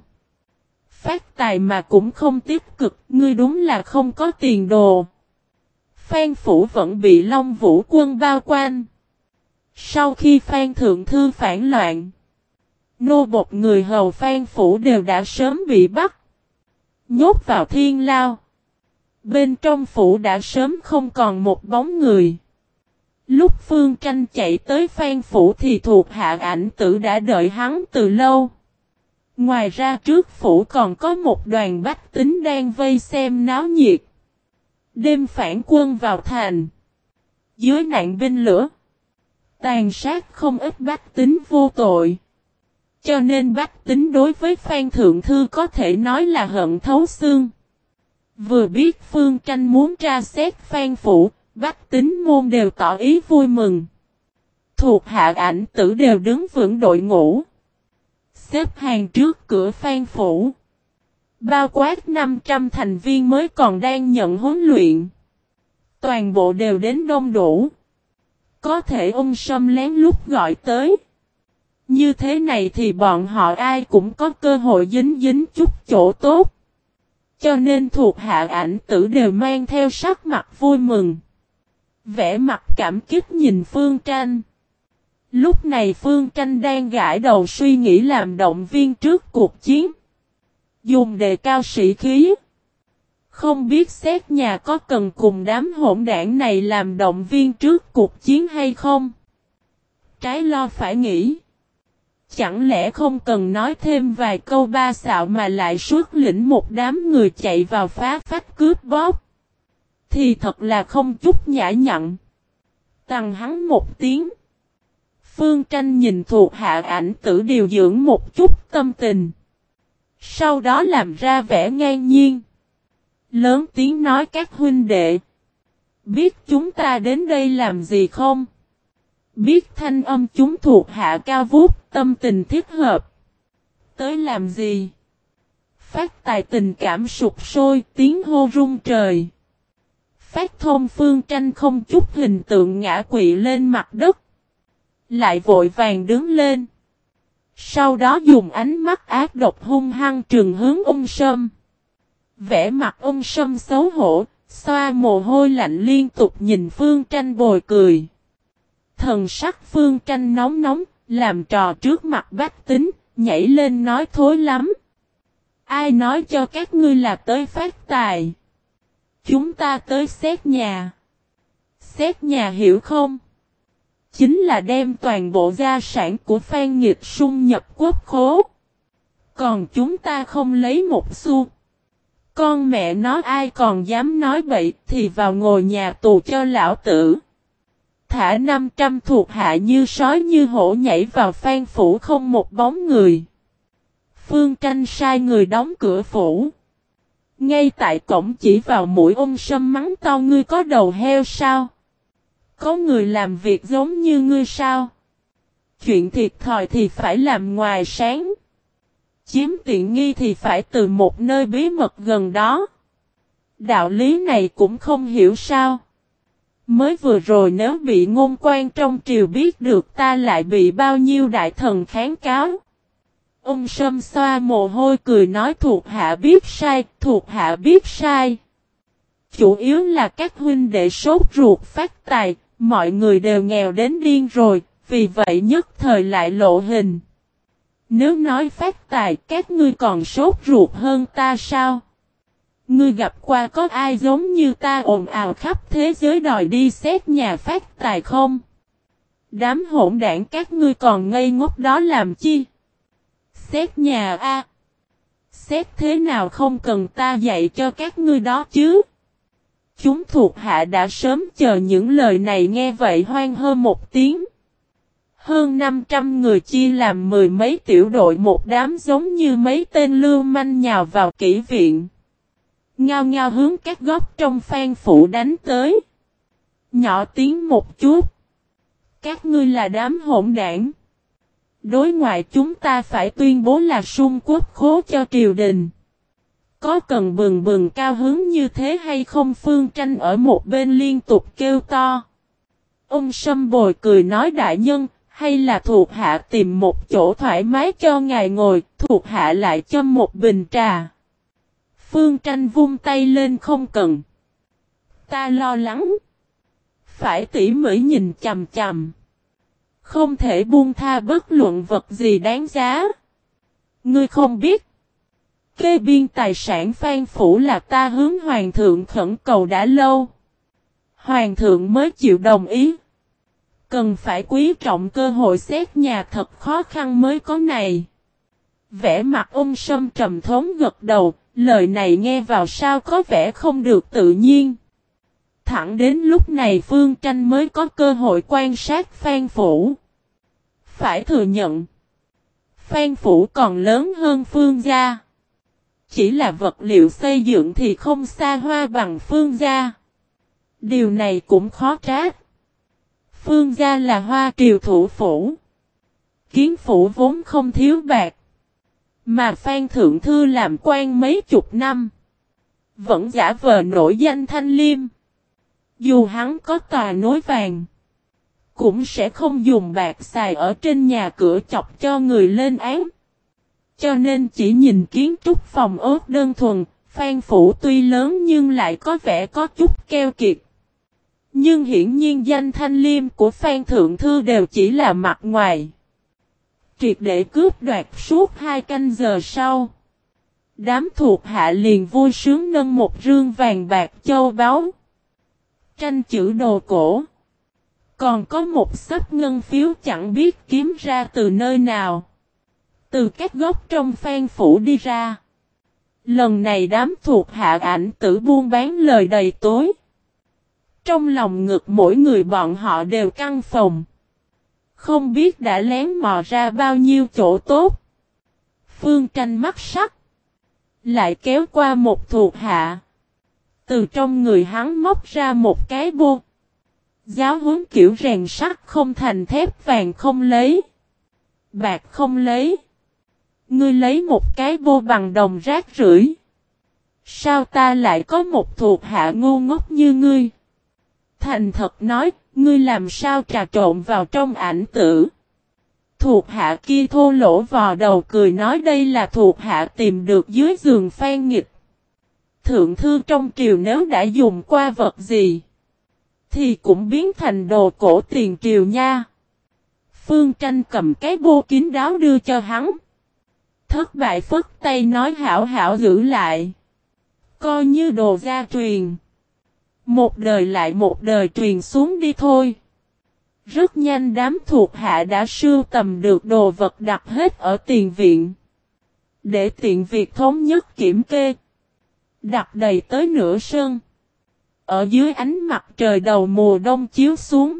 Phát tài mà cũng không tích cực, ngươi đúng là không có tiền đồ. Phan Phủ vẫn bị Long Vũ quân bao quanh. Sau khi Phan Thượng Thư phản loạn, nô bộc người hầu Phan Phủ đều đã sớm bị bắt, nhốt vào thiên lao. Bên trong phủ đã sớm không còn một bóng người. Lúc Phương Tranh chạy tới Phan Phủ thì thuộc hạ Ảnh Tử đã đợi hắn từ lâu. Ngoài ra trước phủ còn có một đoàn bách tính đang vây xem náo nhiệt. Đêm phản quân vào thành, dưới nạn binh lửa, tàn sát không ít bách tính vô tội. Cho nên bách tính đối với Phan Thượng Thư có thể nói là hận thấu xương. Vừa biết Phương Tranh muốn tra xét Phan Phủ, bách tính môn đều tỏ ý vui mừng. Thuộc hạ Ảnh Tử đều đứng vững đội ngũ, xếp hàng trước cửa Phan Phủ. Bao quát 500 thành viên mới còn đang nhận huấn luyện. Toàn bộ đều đến đông đủ. Có thể Ung Sâm lén lút gọi tới. Như thế này thì bọn họ ai cũng có cơ hội dính dính chút chỗ tốt. Cho nên thuộc hạ Ảnh Tử đều mang theo sắc mặt vui mừng, vẻ mặt cảm kích nhìn Phương Tranh. Lúc này Phương Tranh đang gãi đầu suy nghĩ làm động viên trước cuộc chiến, dùng đề cao sĩ khí. Không biết xét nhà có cần cùng đám hỗn đảng này làm động viên trước cuộc chiến hay không? Trái lo phải nghĩ. Chẳng lẽ không cần nói thêm vài câu ba xạo mà lại xuất lĩnh một đám người chạy vào phá phách cướp bóp? Thì thật là không chút nhã nhặn. Tằng hắn một tiếng. Phương Tranh nhìn thuộc hạ Ảnh Tử điều dưỡng một chút tâm tình. Sau đó làm ra vẻ ngang nhiên. Lớn tiếng nói các huynh đệ. Biết chúng ta đến đây làm gì không? Biết thanh âm chúng thuộc hạ cao vút, tâm tình thiết hợp. Tới làm gì? Phát tài tình cảm sụp sôi, tiếng hô rung trời. Phát thông Phương Tranh không chút hình tượng ngã quỵ lên mặt đất. Lại vội vàng đứng lên. Sau đó dùng ánh mắt ác độc hung hăng trừng hướng Ung Sâm. Vẻ mặt Ung Sâm xấu hổ, xoa mồ hôi lạnh liên tục nhìn Phương Tranh bồi cười. Thần sắc Phương Tranh nóng nóng, làm trò trước mặt bách tính, nhảy lên nói thối lắm. Ai nói cho các ngươi là tới phát tài? Chúng ta tới xét nhà. Xét nhà hiểu không? Chính là đem toàn bộ gia sản của Phan Nghịch Sung nhập quốc khố. Còn chúng ta không lấy một xu. Con mẹ nó ai còn dám nói bậy thì vào ngồi nhà tù cho lão tử. Thả 500 thuộc hạ như sói như hổ nhảy vào Phan Phủ không một bóng người. Phương Tranh sai người đóng cửa phủ. Ngay tại cổng chỉ vào mũi Ung Sâm mắng to ngươi có đầu heo sao? Có người làm việc giống như ngươi sao? Chuyện thiệt thòi thì phải làm ngoài sáng. Chiếm tiện nghi thì phải từ một nơi bí mật gần đó. Đạo lý này cũng không hiểu sao? Mới vừa rồi nếu bị ngôn quan trong triều biết được ta lại bị bao nhiêu đại thần kháng cáo. Ung Sâm xoa mồ hôi cười nói thuộc hạ biết sai, thuộc hạ biết sai. Chủ yếu là các huynh đệ sốt ruột phát tài, mọi người đều nghèo đến điên rồi, vì vậy nhất thời lại lộ hình. Nếu nói phát tài các ngươi còn sốt ruột hơn ta sao? Ngươi gặp qua có ai giống như ta ồn ào khắp thế giới đòi đi xét nhà phát tài không? Đám hỗn đảng các ngươi còn ngây ngốc đó làm chi? Xét nhà a? Xét thế nào không cần ta dạy cho các ngươi đó chứ? Chúng thuộc hạ đã sớm chờ những lời này nghe vậy hoan hô một tiếng. Hơn 500 người chia làm mười mấy tiểu đội một đám giống như mấy tên lưu manh nhào vào kỹ viện. Ngao ngao hướng các góc trong Phan Phủ đánh tới. Nhỏ tiếng một chút. Các ngươi là đám hỗn đảng. Đối ngoại chúng ta phải tuyên bố là sung quốc khố cho triều đình. Có cần bừng bừng cao hứng như thế hay không? Phương Tranh ở một bên liên tục kêu to. Ung Sâm bồi cười nói đại nhân, Hay là thuộc hạ tìm một chỗ thoải mái cho ngài ngồi, thuộc hạ lại châm một bình trà. Phương Tranh vung tay lên không cần. Ta lo lắng. Phải tỉ mỉ nhìn chằm chằm. Không thể buông tha bất luận vật gì đáng giá. Ngươi không biết. Kê biên tài sản Phan Phủ là ta hướng Hoàng thượng khẩn cầu đã lâu. Hoàng thượng mới chịu đồng ý. Cần phải quý trọng cơ hội xét nhà thật khó khăn mới có này. Vẻ mặt Ung Sâm trầm thống gật đầu, lời này nghe vào sao có vẻ không được tự nhiên. Thẳng đến lúc này Phương Tranh mới có cơ hội quan sát Phan Phủ. Phải thừa nhận, Phan Phủ còn lớn hơn Phương gia. Chỉ là vật liệu xây dựng thì không xa hoa bằng Phương gia. Điều này cũng khó trách. Phương gia là Hoa triều thủ phủ. Kiến phủ vốn không thiếu bạc. Mà Phan Thượng Thư làm quan mấy chục năm. Vẫn giả vờ nổi danh thanh liêm. Dù hắn có tòa nối vàng. Cũng sẽ không dùng bạc xài ở trên nhà cửa chọc cho người lên án. Cho nên chỉ nhìn kiến trúc phòng ốt đơn thuần. Phan Phủ tuy lớn nhưng lại có vẻ có chút keo kiệt. Nhưng hiển nhiên danh thanh liêm của Phan Thượng Thư đều chỉ là mặt ngoài. Triệt để cướp đoạt suốt 2 canh giờ sau. Đám thuộc hạ liền vui sướng nâng một rương vàng bạc châu báu. Tranh chữ đồ cổ. Còn có một xấp ngân phiếu chẳng biết kiếm ra từ nơi nào. Từ các góc trong Phan Phủ đi ra. Lần này đám thuộc hạ ảnh tử buôn bán lời đầy tối. Trong lòng ngực mỗi người bọn họ đều căng phồng. Không biết đã lén mò ra bao nhiêu chỗ tốt. Phương Tranh mắt sắc. Lại kéo qua một thuộc hạ. Từ trong người hắn móc ra một cái bô. Giáo huấn kiểu rèn sắt không thành thép vàng không lấy. Bạc không lấy. Ngươi lấy một cái bô bằng đồng rác rưởi. Sao ta lại có một thuộc hạ ngu ngốc như ngươi? Thành thật nói, ngươi làm sao trà trộn vào trong ảnh tử? Thuộc hạ kia thô lỗ vò đầu cười nói đây là thuộc hạ tìm được dưới giường Phan Nghịch. Thượng thư trong triều nếu đã dùng qua vật gì, thì cũng biến thành đồ cổ tiền triều nha. Phương Tranh cầm cái bô kín đáo đưa cho hắn. Thất bại phất tay nói hảo hảo giữ lại. Coi như đồ gia truyền. Một đời lại một đời truyền xuống đi thôi. Rất nhanh đám thuộc hạ đã sưu tầm được đồ vật đặt hết ở tiền viện. Để tiện việc thống nhất kiểm kê. Đặt đầy tới nửa sân. Ở dưới ánh mặt trời đầu mùa đông chiếu xuống.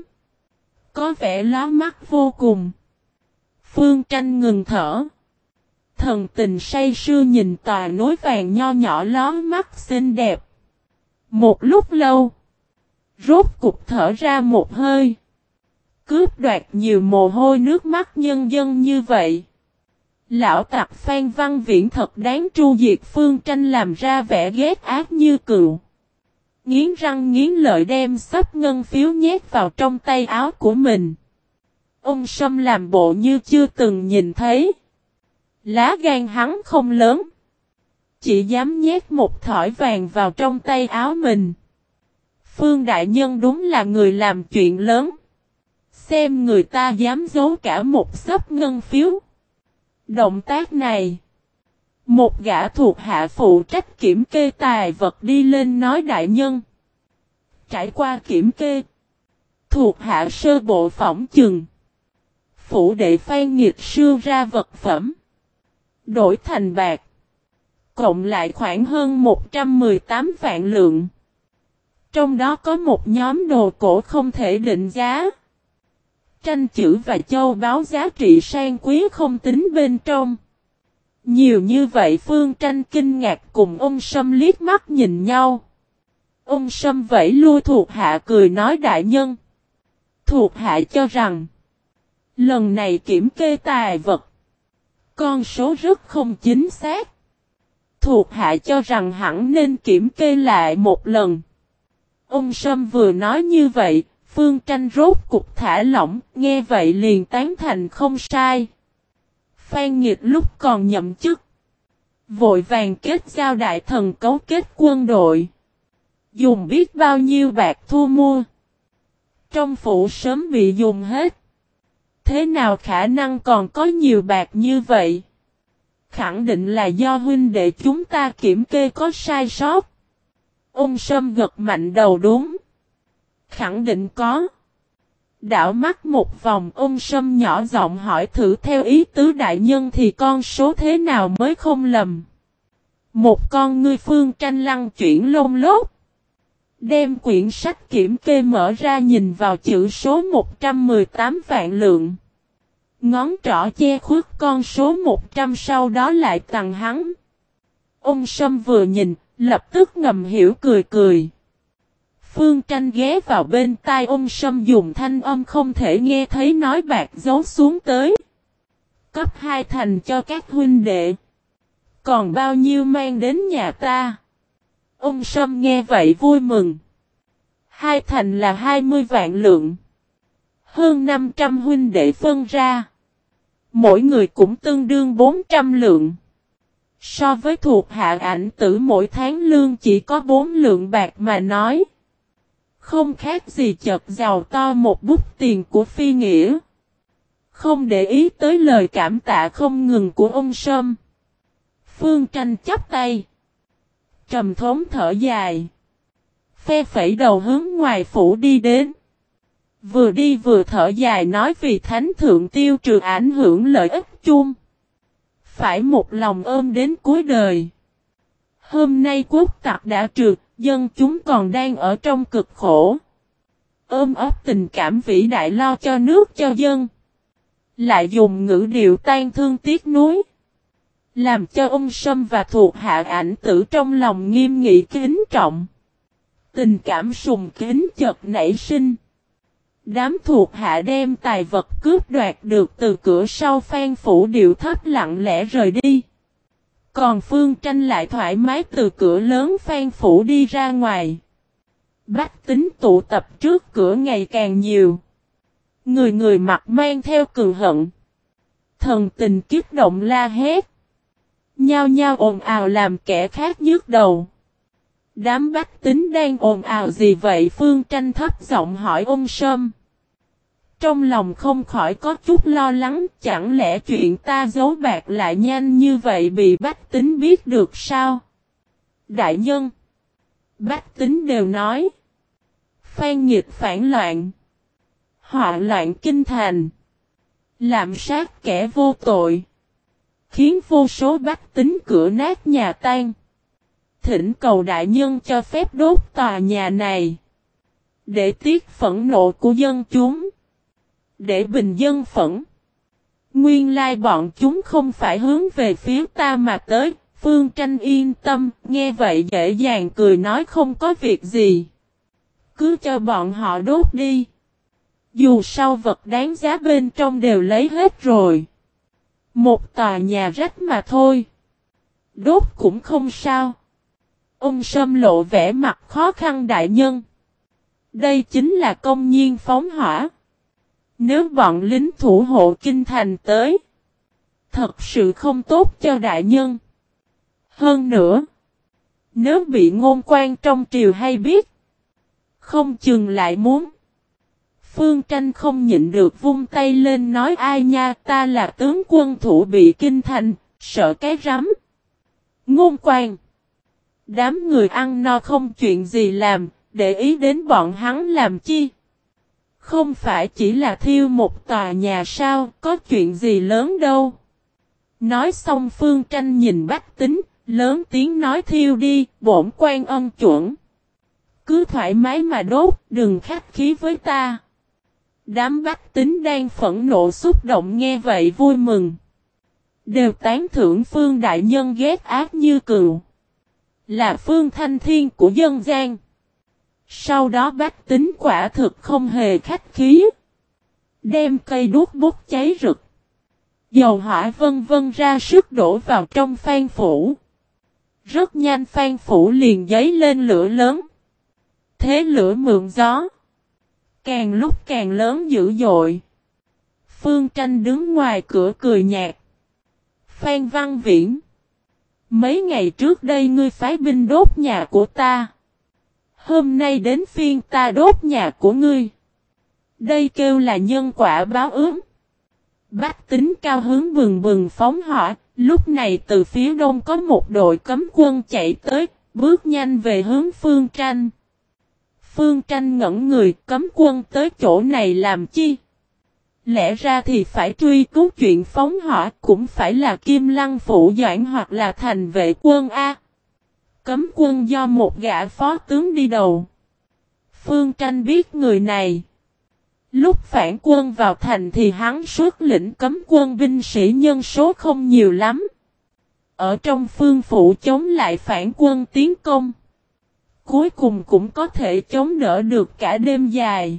Có vẻ lóa mắt vô cùng. Phương Tranh ngừng thở. Thần tình say sưa nhìn tòa núi vàng nho nhỏ lóa mắt xinh đẹp. Một lúc lâu. Rốt cục thở ra một hơi. Cướp đoạt nhiều mồ hôi nước mắt nhân dân như vậy. Lão tặc Phan Văn Viễn thật đáng tru diệt. Phương Tranh làm ra vẻ ghét ác như cừu. Nghiến răng nghiến lợi đem xấp ngân phiếu nhét vào trong tay áo của mình. Ông Sâm làm bộ như chưa từng nhìn thấy. Lá gan hắn không lớn. Chỉ dám nhét một thỏi vàng vào trong tay áo mình. Phương đại nhân đúng là người làm chuyện lớn. Xem người ta dám giấu cả một xấp ngân phiếu. Động tác này. Một gã thuộc hạ phụ trách kiểm kê tài vật đi lên nói đại nhân. Trải qua kiểm kê. Thuộc hạ sơ bộ phỏng chừng. Phủ đệ Phan Nghịch sưu ra vật phẩm. Đổi thành bạc. Cộng lại khoảng hơn 118 vạn lượng. Trong đó có một nhóm đồ cổ không thể định giá. Tranh chữ và châu báu giá trị sang quý không tính bên trong. Nhiều như vậy Phương Tranh kinh ngạc cùng ông Sâm liếc mắt nhìn nhau. Ông Sâm vẫy lui thuộc hạ cười nói đại nhân. Thuộc hạ cho rằng. Lần này kiểm kê tài vật. Con số rất không chính xác. Thuộc hạ cho rằng hẳn nên kiểm kê lại một lần. Ông Sâm vừa nói như vậy. Phương Tranh rốt cục thả lỏng, nghe vậy liền tán thành không sai. Phan Nghịch lúc còn nhậm chức, vội vàng kết giao đại thần cấu kết quân đội. Dùng biết bao nhiêu bạc thu mua. Trong phủ sớm bị dùng hết. Thế nào khả năng còn có nhiều bạc như vậy? Khẳng định là do huynh đệ chúng ta kiểm kê có sai sót. Ung Sâm gật mạnh đầu đúng. Khẳng định có. Đảo mắt một vòng, Ung Sâm nhỏ giọng hỏi thử theo ý tứ đại nhân thì con số thế nào mới không lầm. Một con ngươi Phương Tranh lăng chuyển lông lốt. Đem quyển sách kiểm kê mở ra nhìn vào chữ số 118 vạn lượng. Ngón trỏ che khuất con số 100 sau đó lại tặng hắn. Ung Sâm vừa nhìn, lập tức ngầm hiểu cười cười. Phương Tranh ghé vào bên tai Ung Sâm dùng thanh âm không thể nghe thấy nói bạc giấu xuống tới. Cấp 2 thành cho các huynh đệ. Còn bao nhiêu mang đến nhà ta? Ung Sâm nghe vậy vui mừng. 2 thành là 20 vạn lượng. Hơn 500 huynh đệ phân ra. Mỗi người cũng tương đương 400 lượng. So với thuộc hạ ảnh tử mỗi tháng lương chỉ có 4 lượng bạc mà nói. Không khác gì chợt giàu to một bút tiền của Phi Nghĩa. Không để ý tới lời cảm tạ không ngừng của Ung Sâm. Phương Tranh chắp tay. Trầm thống thở dài. Phe phẩy đầu hướng ngoài phủ đi đến. Vừa đi vừa thở dài nói vì thánh thượng tiêu trừ ảnh hưởng lợi ích chung. Phải một lòng ôm đến cuối đời. Hôm nay quốc tặc đã trừ, dân chúng còn đang ở trong cực khổ. Ôm ấp tình cảm vĩ đại lo cho nước cho dân. Lại dùng ngữ điệu tan thương tiếc nuối. Làm cho Ung Sâm và thuộc hạ ảnh tử trong lòng nghiêm nghị kính trọng. Tình cảm sùng kính chợt nảy sinh. Đám thuộc hạ đem tài vật cướp đoạt được từ cửa sau Phan phủ điệu thấp lặng lẽ rời đi. Còn Phương Tranh lại thoải mái từ cửa lớn Phan phủ đi ra ngoài. Bách tính tụ tập trước cửa ngày càng nhiều. Người người mặt mang theo cừu hận. Thần tình kiếp động la hét. Nhao nhao ồn ào làm kẻ khác nhức đầu. Đám bách tính đang ồn ào gì vậy? Phương Tranh thấp giọng hỏi Ung Sâm. Trong lòng không khỏi có chút lo lắng, chẳng lẽ chuyện ta giấu bạc lại nhanh như vậy bị bách tính biết được sao? Đại nhân, bách tính đều nói, Phan Nghịch phản loạn, họa loạn kinh thành, lạm sát kẻ vô tội, khiến vô số bách tính cửa nát nhà tan. Thỉnh cầu đại nhân cho phép đốt tòa nhà này, để tiết phẫn nộ của dân chúng. Để bình dân phẫn. Nguyên lai bọn chúng không phải hướng về phía ta mà tới. Phương Tranh yên tâm, nghe vậy dễ dàng cười nói không có việc gì. Cứ cho bọn họ đốt đi. Dù sau vật đáng giá bên trong đều lấy hết rồi. Một tòa nhà rách mà thôi. Đốt cũng không sao. Ung Sâm lộ vẻ mặt khó khăn đại nhân. Đây chính là công nhiên phóng hỏa. Nếu bọn lính thủ hộ kinh thành tới, thật sự không tốt cho đại nhân. Hơn nữa, nếu bị ngôn quan trong triều hay biết, không chừng lại muốn. Phương Tranh không nhịn được vung tay lên nói ai nha, ta là tướng quân thủ bị kinh thành, sợ cái rắm. Ngôn quan. Đám người ăn no không chuyện gì làm, để ý đến bọn hắn làm chi? Không phải chỉ là thiêu một tòa nhà sao, có chuyện gì lớn đâu. Nói xong Phương Tranh nhìn bách tính, lớn tiếng nói thiêu đi, bổn quan ân chuẩn. Cứ thoải mái mà đốt, đừng khách khí với ta. Đám bách tính đang phẫn nộ xúc động nghe vậy vui mừng. Đều tán thưởng Phương đại nhân ghét ác như cừu. Là Phương thanh thiên của dân gian. Sau đó bách tính quả thực không hề khách khí. Đem cây đuốc bốc cháy rực. Dầu hỏa vân vân ra sức đổ vào trong Phan phủ. Rất nhanh Phan phủ liền giấy lên lửa lớn. Thế lửa mượn gió. Càng lúc càng lớn dữ dội. Phương Tranh đứng ngoài cửa cười nhạt. Phan Văn Viễn. Mấy ngày trước đây ngươi phái binh đốt nhà của ta. Hôm nay đến phiên ta đốt nhà của ngươi. Đây kêu là nhân quả báo ứng. Bách Tính cao hứng bừng bừng phóng hỏa. Lúc này từ phía đông có một đội cấm quân chạy tới, bước nhanh về hướng Phương Tranh. Phương Tranh ngẩn người, cấm quân tới chỗ này làm chi? Lẽ ra thì phải truy cứu chuyện phóng hỏa, cũng phải là Kim Lăng Phủ Doãn hoặc là thành vệ quân A. Cấm quân do một gã phó tướng đi đầu. Phương Tranh biết người này. Lúc phản quân vào thành thì hắn xuất lĩnh cấm quân binh sĩ nhân số không nhiều lắm. Ở trong phương phủ chống lại phản quân tiến công. Cuối cùng cũng có thể chống đỡ được cả đêm dài.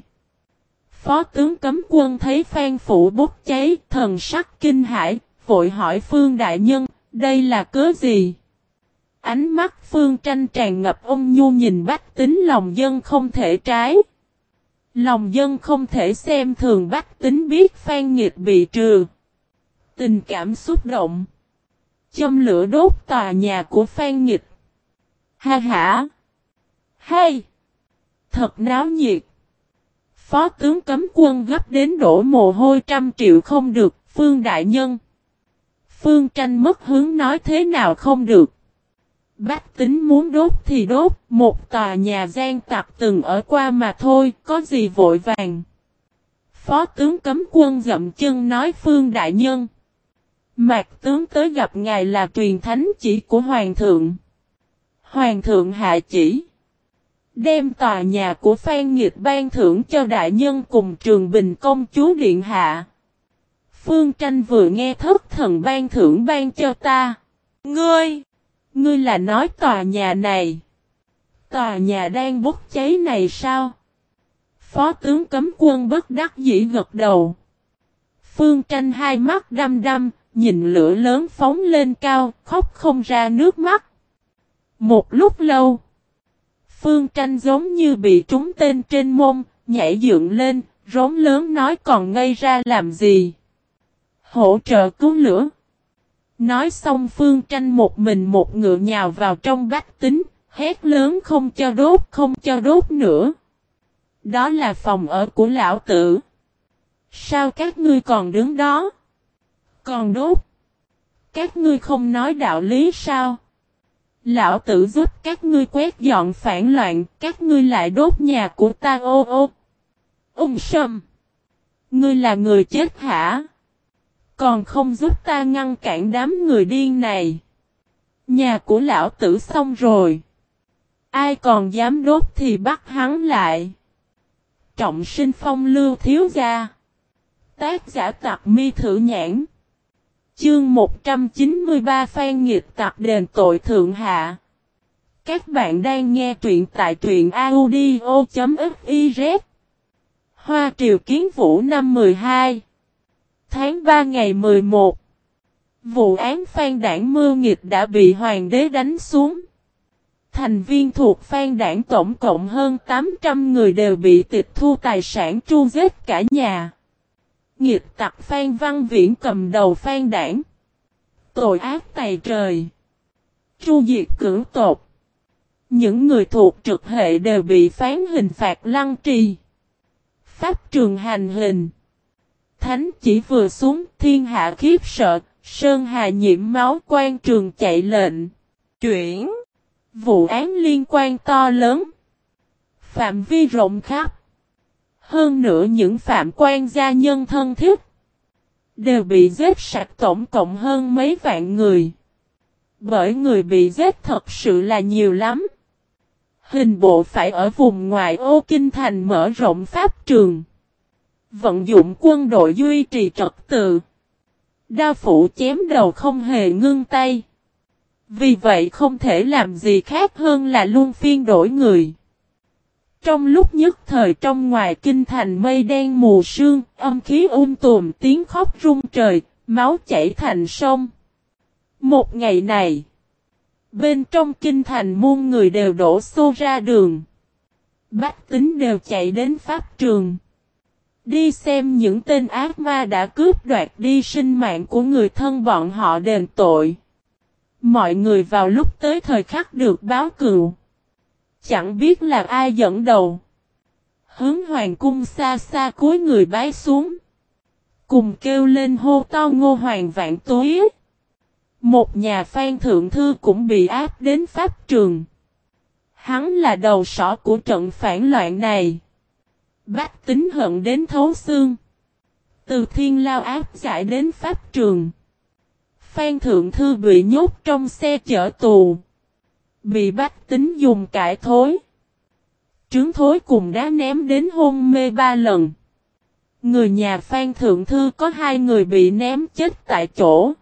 Phó tướng cấm quân thấy Phan phủ bốc cháy, thần sắc kinh hãi, vội hỏi Phương đại nhân, đây là cớ gì? Ánh mắt Phương Tranh tràn ngập ôn nhu nhìn bách tính lòng dân không thể trái. Lòng dân không thể xem thường bách tính biết Phan Nghịch bị trừ. Tình cảm xúc động. Châm lửa đốt tòa nhà của Phan Nghịch. Ha hả! Hay! Thật náo nhiệt! Phó tướng cấm quân gấp đến đổ mồ hôi 100 triệu không được, Phương đại nhân. Phương Tranh mất hướng nói thế nào không được. Bách tính muốn đốt thì đốt, một tòa nhà gian tặc từng ở qua mà thôi, có gì vội vàng. Phó tướng cấm quân dậm chân nói Phương đại nhân. Mạc tướng tới gặp ngài là truyền thánh chỉ của Hoàng thượng. Hoàng thượng hạ chỉ. Đem tòa nhà của Phan Nghịch ban thưởng cho đại nhân cùng Trường Bình công chúa điện hạ. Phương Tranh vừa nghe thất thần ban thưởng ban cho ta. Ngươi là nói tòa nhà này. Tòa nhà đang bốc cháy này sao? Phó tướng cấm quân bất đắc dĩ gật đầu. Phương Tranh hai mắt đăm đăm, nhìn lửa lớn phóng lên cao, khóc không ra nước mắt. Một lúc lâu, Phương Tranh giống như bị trúng tên trên mông, nhảy dựng lên, rống lớn nói còn ngây ra làm gì? Hỗ trợ cứu lửa. Nói xong Phương Tranh một mình một ngựa nhào vào trong bách tính, hét lớn không cho đốt nữa. Đó là phòng ở của lão tử. Sao các ngươi còn đứng đó? Còn đốt? Các ngươi không nói đạo lý sao? Lão tử giúp các ngươi quét dọn phản loạn, các ngươi lại đốt nhà của ta ô ô. Sâm! Ngươi là người chết hả? Còn không giúp ta ngăn cản đám người điên này. Nhà của lão tử xong rồi. Ai còn dám đốt thì bắt hắn lại. Trọng Sinh Phong Lưu thiếu gia. Tác giả Tặc Mi Thử Nhãn. Chương 193 Phan Nghịch tặc đền tội thượng hạ. Các bạn đang nghe truyện tại truyện audio.fiz. Hoa Triều Kiến Vũ năm 12 tháng 3 ngày 11. Vụ án Phan Đảng mưu nghịch đã bị hoàng đế đánh xuống. Thành viên thuộc Phan Đảng tổng cộng hơn 800 người đều bị tịch thu tài sản tru giết cả nhà. Nghịch tặc Phan Văn Viễn cầm đầu Phan Đảng. Tội ác tày trời. Tru diệt cửu tộc. Những người thuộc trực hệ đều bị phán hình phạt lăng trì. Pháp trường hành hình. Thánh chỉ vừa xuống, thiên hạ khiếp sợ, Sơn Hà nhiễm máu, quan trường chạy lệnh. Chuyển. Vụ án liên quan to lớn. Phạm vi rộng khắp. Hơn nữa những phạm quan gia nhân thân thiết đều bị giết sạch, tổng cộng hơn mấy vạn người. Bởi người bị giết thật sự là nhiều lắm. Hình bộ phải ở vùng ngoại ô kinh thành mở rộng pháp trường. Vận dụng quân đội duy trì trật tự. Đao phủ chém đầu không hề ngưng tay. Vì vậy không thể làm gì khác hơn là luân phiên đổi người. Trong lúc nhất thời trong ngoài kinh thành mây đen mù sương, âm khí tùm, tiếng khóc rung trời, máu chảy thành sông. Một ngày này, bên trong kinh thành muôn người đều đổ xô ra đường. Bách tính đều chạy đến pháp trường. Đi xem những tên ác ma đã cướp đoạt đi sinh mạng của người thân bọn họ đền tội. Mọi người vào lúc tới thời khắc được báo cừu. Chẳng biết là ai dẫn đầu. Hướng hoàng cung xa xa cúi người bái xuống. Cùng kêu lên hô to Ngô Hoàng vạn tuế. Một nhà Phan thượng thư cũng bị áp đến pháp trường. Hắn là đầu sỏ của trận phản loạn này. Bách tính hận đến thấu xương. Từ Thiên Lao áp giải đến pháp trường. Phan thượng thư bị nhốt trong xe chở tù. Bị bách tính dùng cải thối. Trứng thối cùng đá ném đến hôn mê 3 lần. Người nhà Phan thượng thư có 2 người bị ném chết tại chỗ.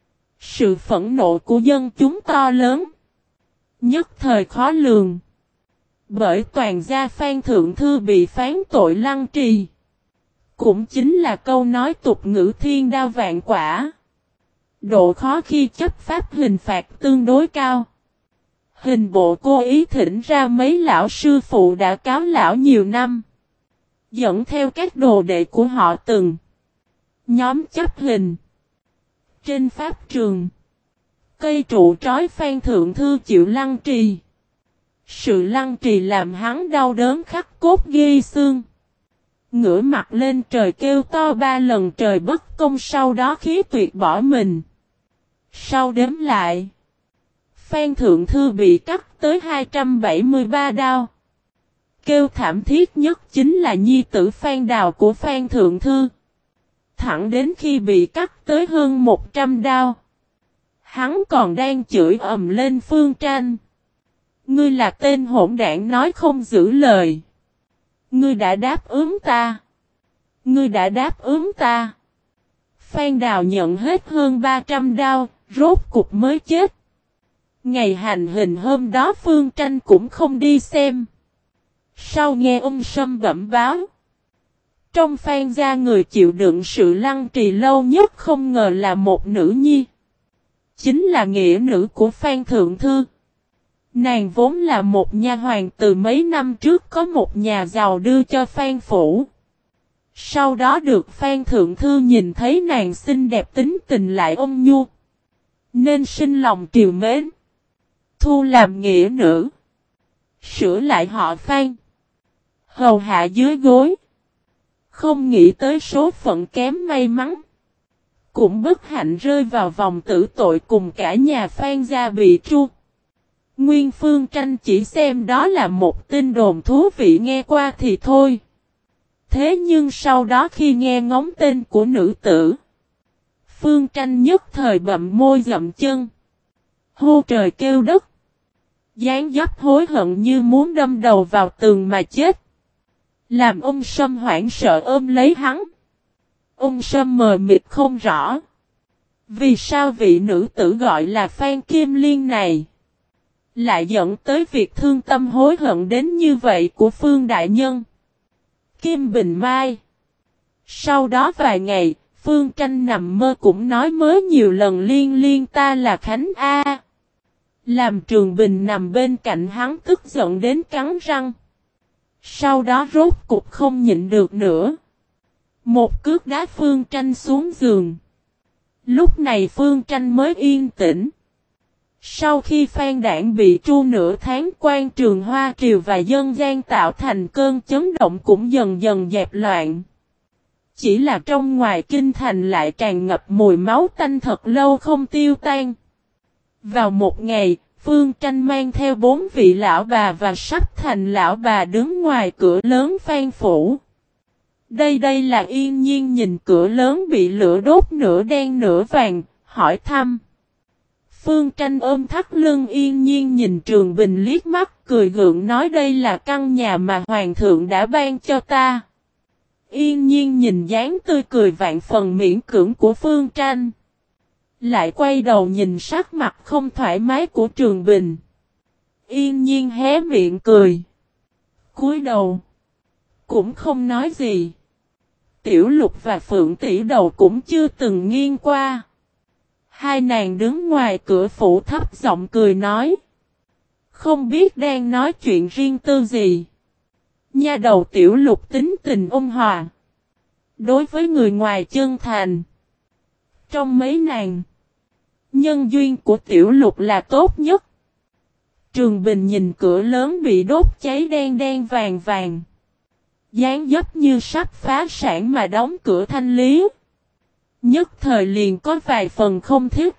Sự phẫn nộ của dân chúng to lớn. Nhất thời khó lường. Bởi toàn gia Phan thượng thư bị phán tội lăng trì. Cũng chính là câu nói tục ngữ thiên đao vạn quả. Độ khó khi chấp pháp hình phạt tương đối cao. Hình bộ cố ý thỉnh ra mấy lão sư phụ đã cáo lão nhiều năm. Dẫn theo các đồ đệ của họ từng. Nhóm chấp hình. Trên pháp trường. Cây trụ trói Phan thượng thư chịu lăng trì. Sự lăng trì làm hắn đau đớn khắc cốt ghi xương. Ngửa mặt lên trời kêu to 3 lần trời bất công, sau đó khí tuyệt bỏ mình. Sau đếm lại, Phan thượng thư bị cắt tới 273 đao. Kêu thảm thiết nhất chính là nhi tử Phan Đào của Phan thượng thư. Thẳng đến khi bị cắt tới hơn 100 đao. Hắn còn đang chửi ầm lên Phương Tranh. Ngươi là tên hỗn đảng nói không giữ lời. Ngươi đã đáp ứng ta. Ngươi đã đáp ứng ta. Phan Đào nhận hết hơn 300 đao, rốt cục mới chết. Ngày hành hình hôm đó Phương Tranh cũng không đi xem. Sau nghe ông Sâm bẩm báo. Trong Phan gia người chịu đựng sự lăng trì lâu nhất không ngờ là một nữ nhi. Chính là nghĩa nữ của Phan thượng thư. Nàng vốn là một nha hoàn, từ mấy năm trước có một nhà giàu đưa cho Phan phủ. Sau đó được Phan thượng thư nhìn thấy nàng xinh đẹp tính tình lại ôn nhu, nên sinh lòng trìu mến. Thu làm nghĩa nữ. Sửa lại họ Phan. Hầu hạ dưới gối. Không nghĩ tới số phận kém may mắn. Cũng bất hạnh rơi vào vòng tử tội cùng cả nhà Phan gia bị tru. Nguyên Phương Tranh chỉ xem đó là một tin đồn thú vị nghe qua thì thôi. Thế nhưng sau đó khi nghe ngóng tên của nữ tử, Phương Tranh nhất thời bậm môi dậm chân. Hô trời kêu đất. Dáng dấp hối hận như muốn đâm đầu vào tường mà chết. Làm ông Sâm hoảng sợ ôm lấy hắn. Ông Sâm mờ mịt không rõ. Vì sao vị nữ tử gọi là Phan Kim Liên này lại dẫn tới việc thương tâm hối hận đến như vậy của Phương Đại Nhân. Kim Bình Mai. Sau đó vài ngày, Phương Tranh nằm mơ cũng nói mới nhiều lần liên ta là Khánh A. Làm Trường Bình nằm bên cạnh hắn tức giận đến cắn răng. Sau đó rốt cục không nhịn được nữa. Một cước đá Phương Tranh xuống giường. Lúc này Phương Tranh mới yên tĩnh. Sau khi Phan Đảng bị tru nửa tháng, quan trường Hoa Triều và dân gian tạo thành cơn chấn động cũng dần dần dẹp loạn. Chỉ là trong ngoài kinh thành lại tràn ngập mùi máu tanh thật lâu không tiêu tan. Vào một ngày, Phương Tranh mang theo 4 vị lão bà và sắp thành lão bà đứng ngoài cửa lớn Phan phủ. Đây là Yên Nhiên nhìn cửa lớn bị lửa đốt nửa đen nửa vàng, hỏi thăm. Phương Tranh ôm thắt lưng Yên Nhiên nhìn Trường Bình liếc mắt, cười gượng nói đây là căn nhà mà Hoàng thượng đã ban cho ta. Yên Nhiên nhìn dáng tươi cười vạn phần miễn cưỡng của Phương Tranh. Lại quay đầu nhìn sắc mặt không thoải mái của Trường Bình. Yên Nhiên hé miệng cười. Cúi đầu. Cũng không nói gì. Tiểu Lục và Phượng tỷ đầu cũng chưa từng nghiêng qua. Hai nàng đứng ngoài cửa phủ thấp giọng cười nói. Không biết đang nói chuyện riêng tư gì. Nha đầu Tiểu Lục tính tình ôn hòa. Đối với người ngoài chân thành. Trong mấy nàng, nhân duyên của Tiểu Lục là tốt nhất. Trường Bình nhìn cửa lớn bị đốt cháy đen đen vàng vàng. Dáng dấp như sắp phá sản mà đóng cửa thanh lý. Nhất thời liền có vài phần không thích.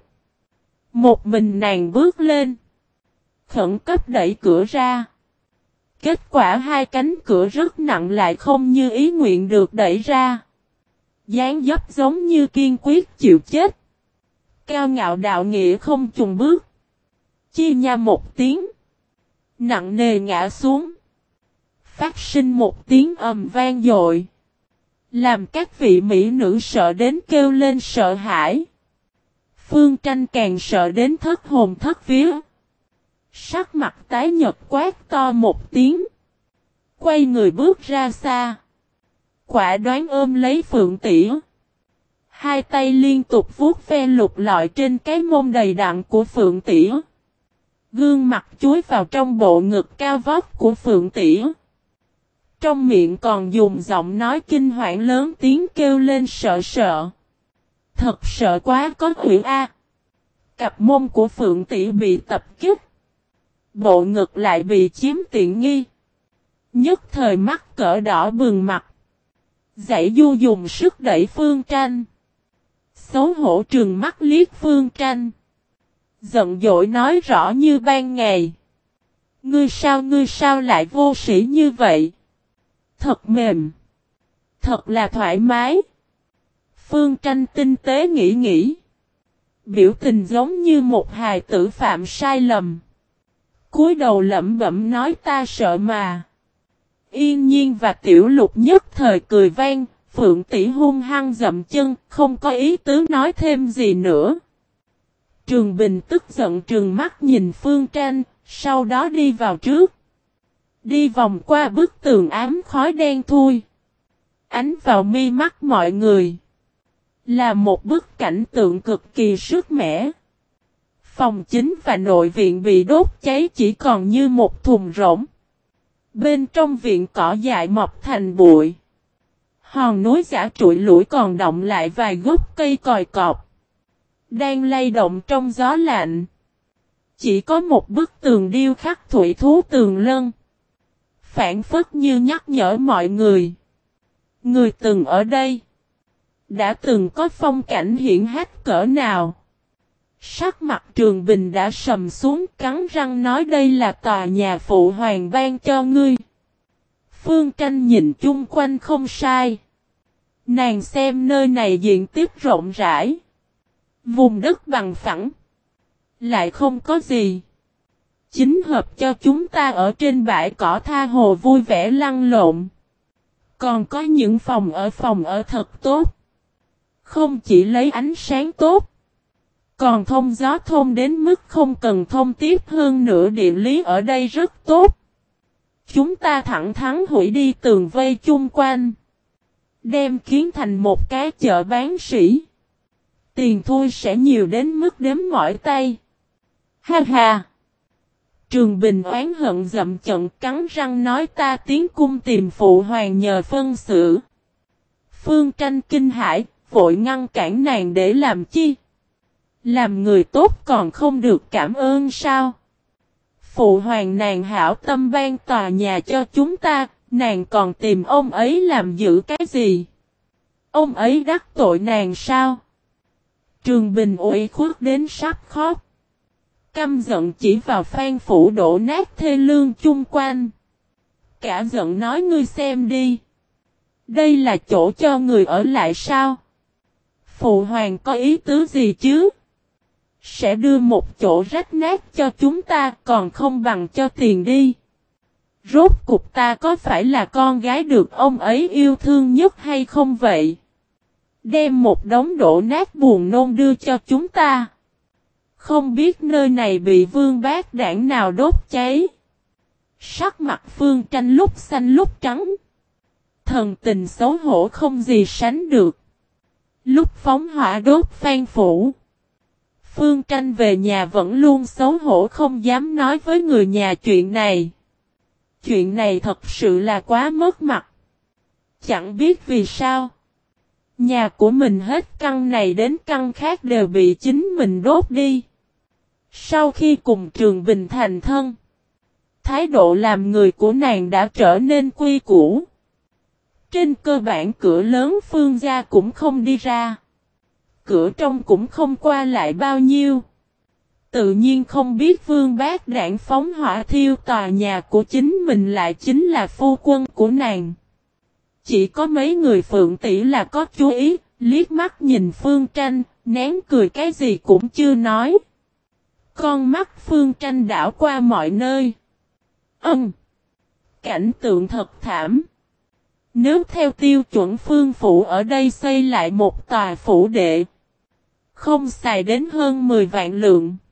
Một mình nàng bước lên. Khẩn cấp đẩy cửa ra. Kết quả hai cánh cửa rất nặng lại không như ý nguyện được đẩy ra. Dáng dấp giống như kiên quyết chịu chết. Cao ngạo đạo nghĩa không chùng bước. Chia nha một tiếng. Nặng nề ngã xuống. Phát sinh một tiếng ầm vang dội. Làm các vị mỹ nữ sợ đến kêu lên sợ hãi. Phương Tranh càng sợ đến thất hồn thất vía. Sắc mặt tái nhợt quát to một tiếng. Quay người bước ra xa. Quả đoán ôm lấy Phượng Tỷ. Hai tay liên tục vuốt ve lục lọi trên cái mông đầy đặn của Phượng Tỷ. Gương mặt chúi vào trong bộ ngực cao vóc của Phượng Tỷ. Trong miệng còn dùng giọng nói kinh hoảng lớn tiếng kêu lên sợ sợ. Thật sợ quá có huyễn a. Cặp mông của Phượng Tỷ bị tập kích. Bộ ngực lại bị chiếm tiện nghi. Nhất thời mắt cỡ đỏ bừng mặt. Dãy du dùng sức đẩy Phương Tranh. Xấu hổ trừng mắt liếc Phương Tranh. Giận dỗi nói rõ như ban ngày. Ngươi sao lại vô sĩ như vậy? Thật mềm. Thật là thoải mái. Phương Tranh tinh tế nghĩ. Biểu tình giống như một hài tử phạm sai lầm. Cúi đầu lẩm bẩm nói ta sợ mà. Yên Nhiên và Tiểu Lục nhất thời cười vang. Phượng Tỷ hung hăng dậm chân. Không có ý tứ nói thêm gì nữa. Trường Bình tức giận trừng mắt nhìn Phương Tranh. Sau đó đi vào trước. Đi vòng qua bức tường ám khói đen thui. Ánh vào mi mắt mọi người. Là một bức cảnh tượng cực kỳ sức mẻ. Phòng chính và nội viện bị đốt cháy chỉ còn như một thùng rỗng. Bên trong viện cỏ dại mọc thành bụi. Hòn núi giả trụi lủi còn động lại vài gốc cây còi cọp. Đang lay động trong gió lạnh. Chỉ có một bức tường điêu khắc thủy thú tường lân. Phản phất như nhắc nhở mọi người. Người từng ở đây. Đã từng có phong cảnh hiển hách cỡ nào. Sắc mặt Trường Bình đã sầm xuống cắn răng nói đây là tòa nhà phụ hoàng ban cho ngươi. Phương Tranh nhìn chung quanh không sai. Nàng xem nơi này diện tích rộng rãi. Vùng đất bằng phẳng. Lại không có gì. Chính hợp cho chúng ta ở trên bãi cỏ tha hồ vui vẻ lăn lộn. Còn có những phòng ở thật tốt. Không chỉ lấy ánh sáng tốt. Còn thông gió thông đến mức không cần thông tiếp hơn nữa địa lý ở đây rất tốt. Chúng ta thẳng thắn hủy đi tường vây chung quanh. Đem kiến thành một cái chợ bán sỉ. Tiền thui sẽ nhiều đến mức đếm mỏi tay. Ha ha. Trường Bình oán hận dậm chận cắn răng nói ta tiến cung tìm phụ hoàng nhờ phân xử. Phương Tranh kinh hãi, vội ngăn cản nàng để làm chi? Làm người tốt còn không được cảm ơn sao? Phụ hoàng nàng hảo tâm ban tòa nhà cho chúng ta, nàng còn tìm ông ấy làm giữ cái gì? Ông ấy đắc tội nàng sao? Trường Bình ủy khuất đến sắp khóc. Căm giận chỉ vào Phan phủ đổ nát thê lương chung quanh. Cả giận nói ngươi xem đi. Đây là chỗ cho người ở lại sao? Phụ hoàng có ý tứ gì chứ? Sẽ đưa một chỗ rách nát cho chúng ta còn không bằng cho tiền đi. Rốt cục ta có phải là con gái được ông ấy yêu thương nhất hay không vậy? Đem một đống đổ nát buồn nôn đưa cho chúng ta. Không biết nơi này bị vương bát đảng nào đốt cháy. Sắc mặt Phương Tranh lúc xanh lúc trắng. Thần tình xấu hổ không gì sánh được. Lúc phóng hỏa đốt Phan phủ. Phương Tranh về nhà vẫn luôn xấu hổ không dám nói với người nhà chuyện này. Chuyện này thật sự là quá mất mặt. Chẳng biết vì sao. Nhà của mình hết căn này đến căn khác đều bị chính mình đốt đi. Sau khi cùng Trường Bình thành thân, thái độ làm người của nàng đã trở nên quy củ. Trên cơ bản cửa lớn Phương gia cũng không đi ra. Cửa trong cũng không qua lại bao nhiêu. Tự nhiên không biết Vương Bác Đảng phóng hỏa thiêu tòa nhà của chính mình lại chính là phu quân của nàng. Chỉ có mấy người Phượng tỷ là có chú ý, liếc mắt nhìn Phương Tranh, nén cười cái gì cũng chưa nói. Con mắt Phương Tranh đảo qua mọi nơi. Cảnh tượng thật thảm. Nếu theo tiêu chuẩn Phương phủ ở đây xây lại một tòa phủ đệ, không xài đến hơn 10 vạn lượng.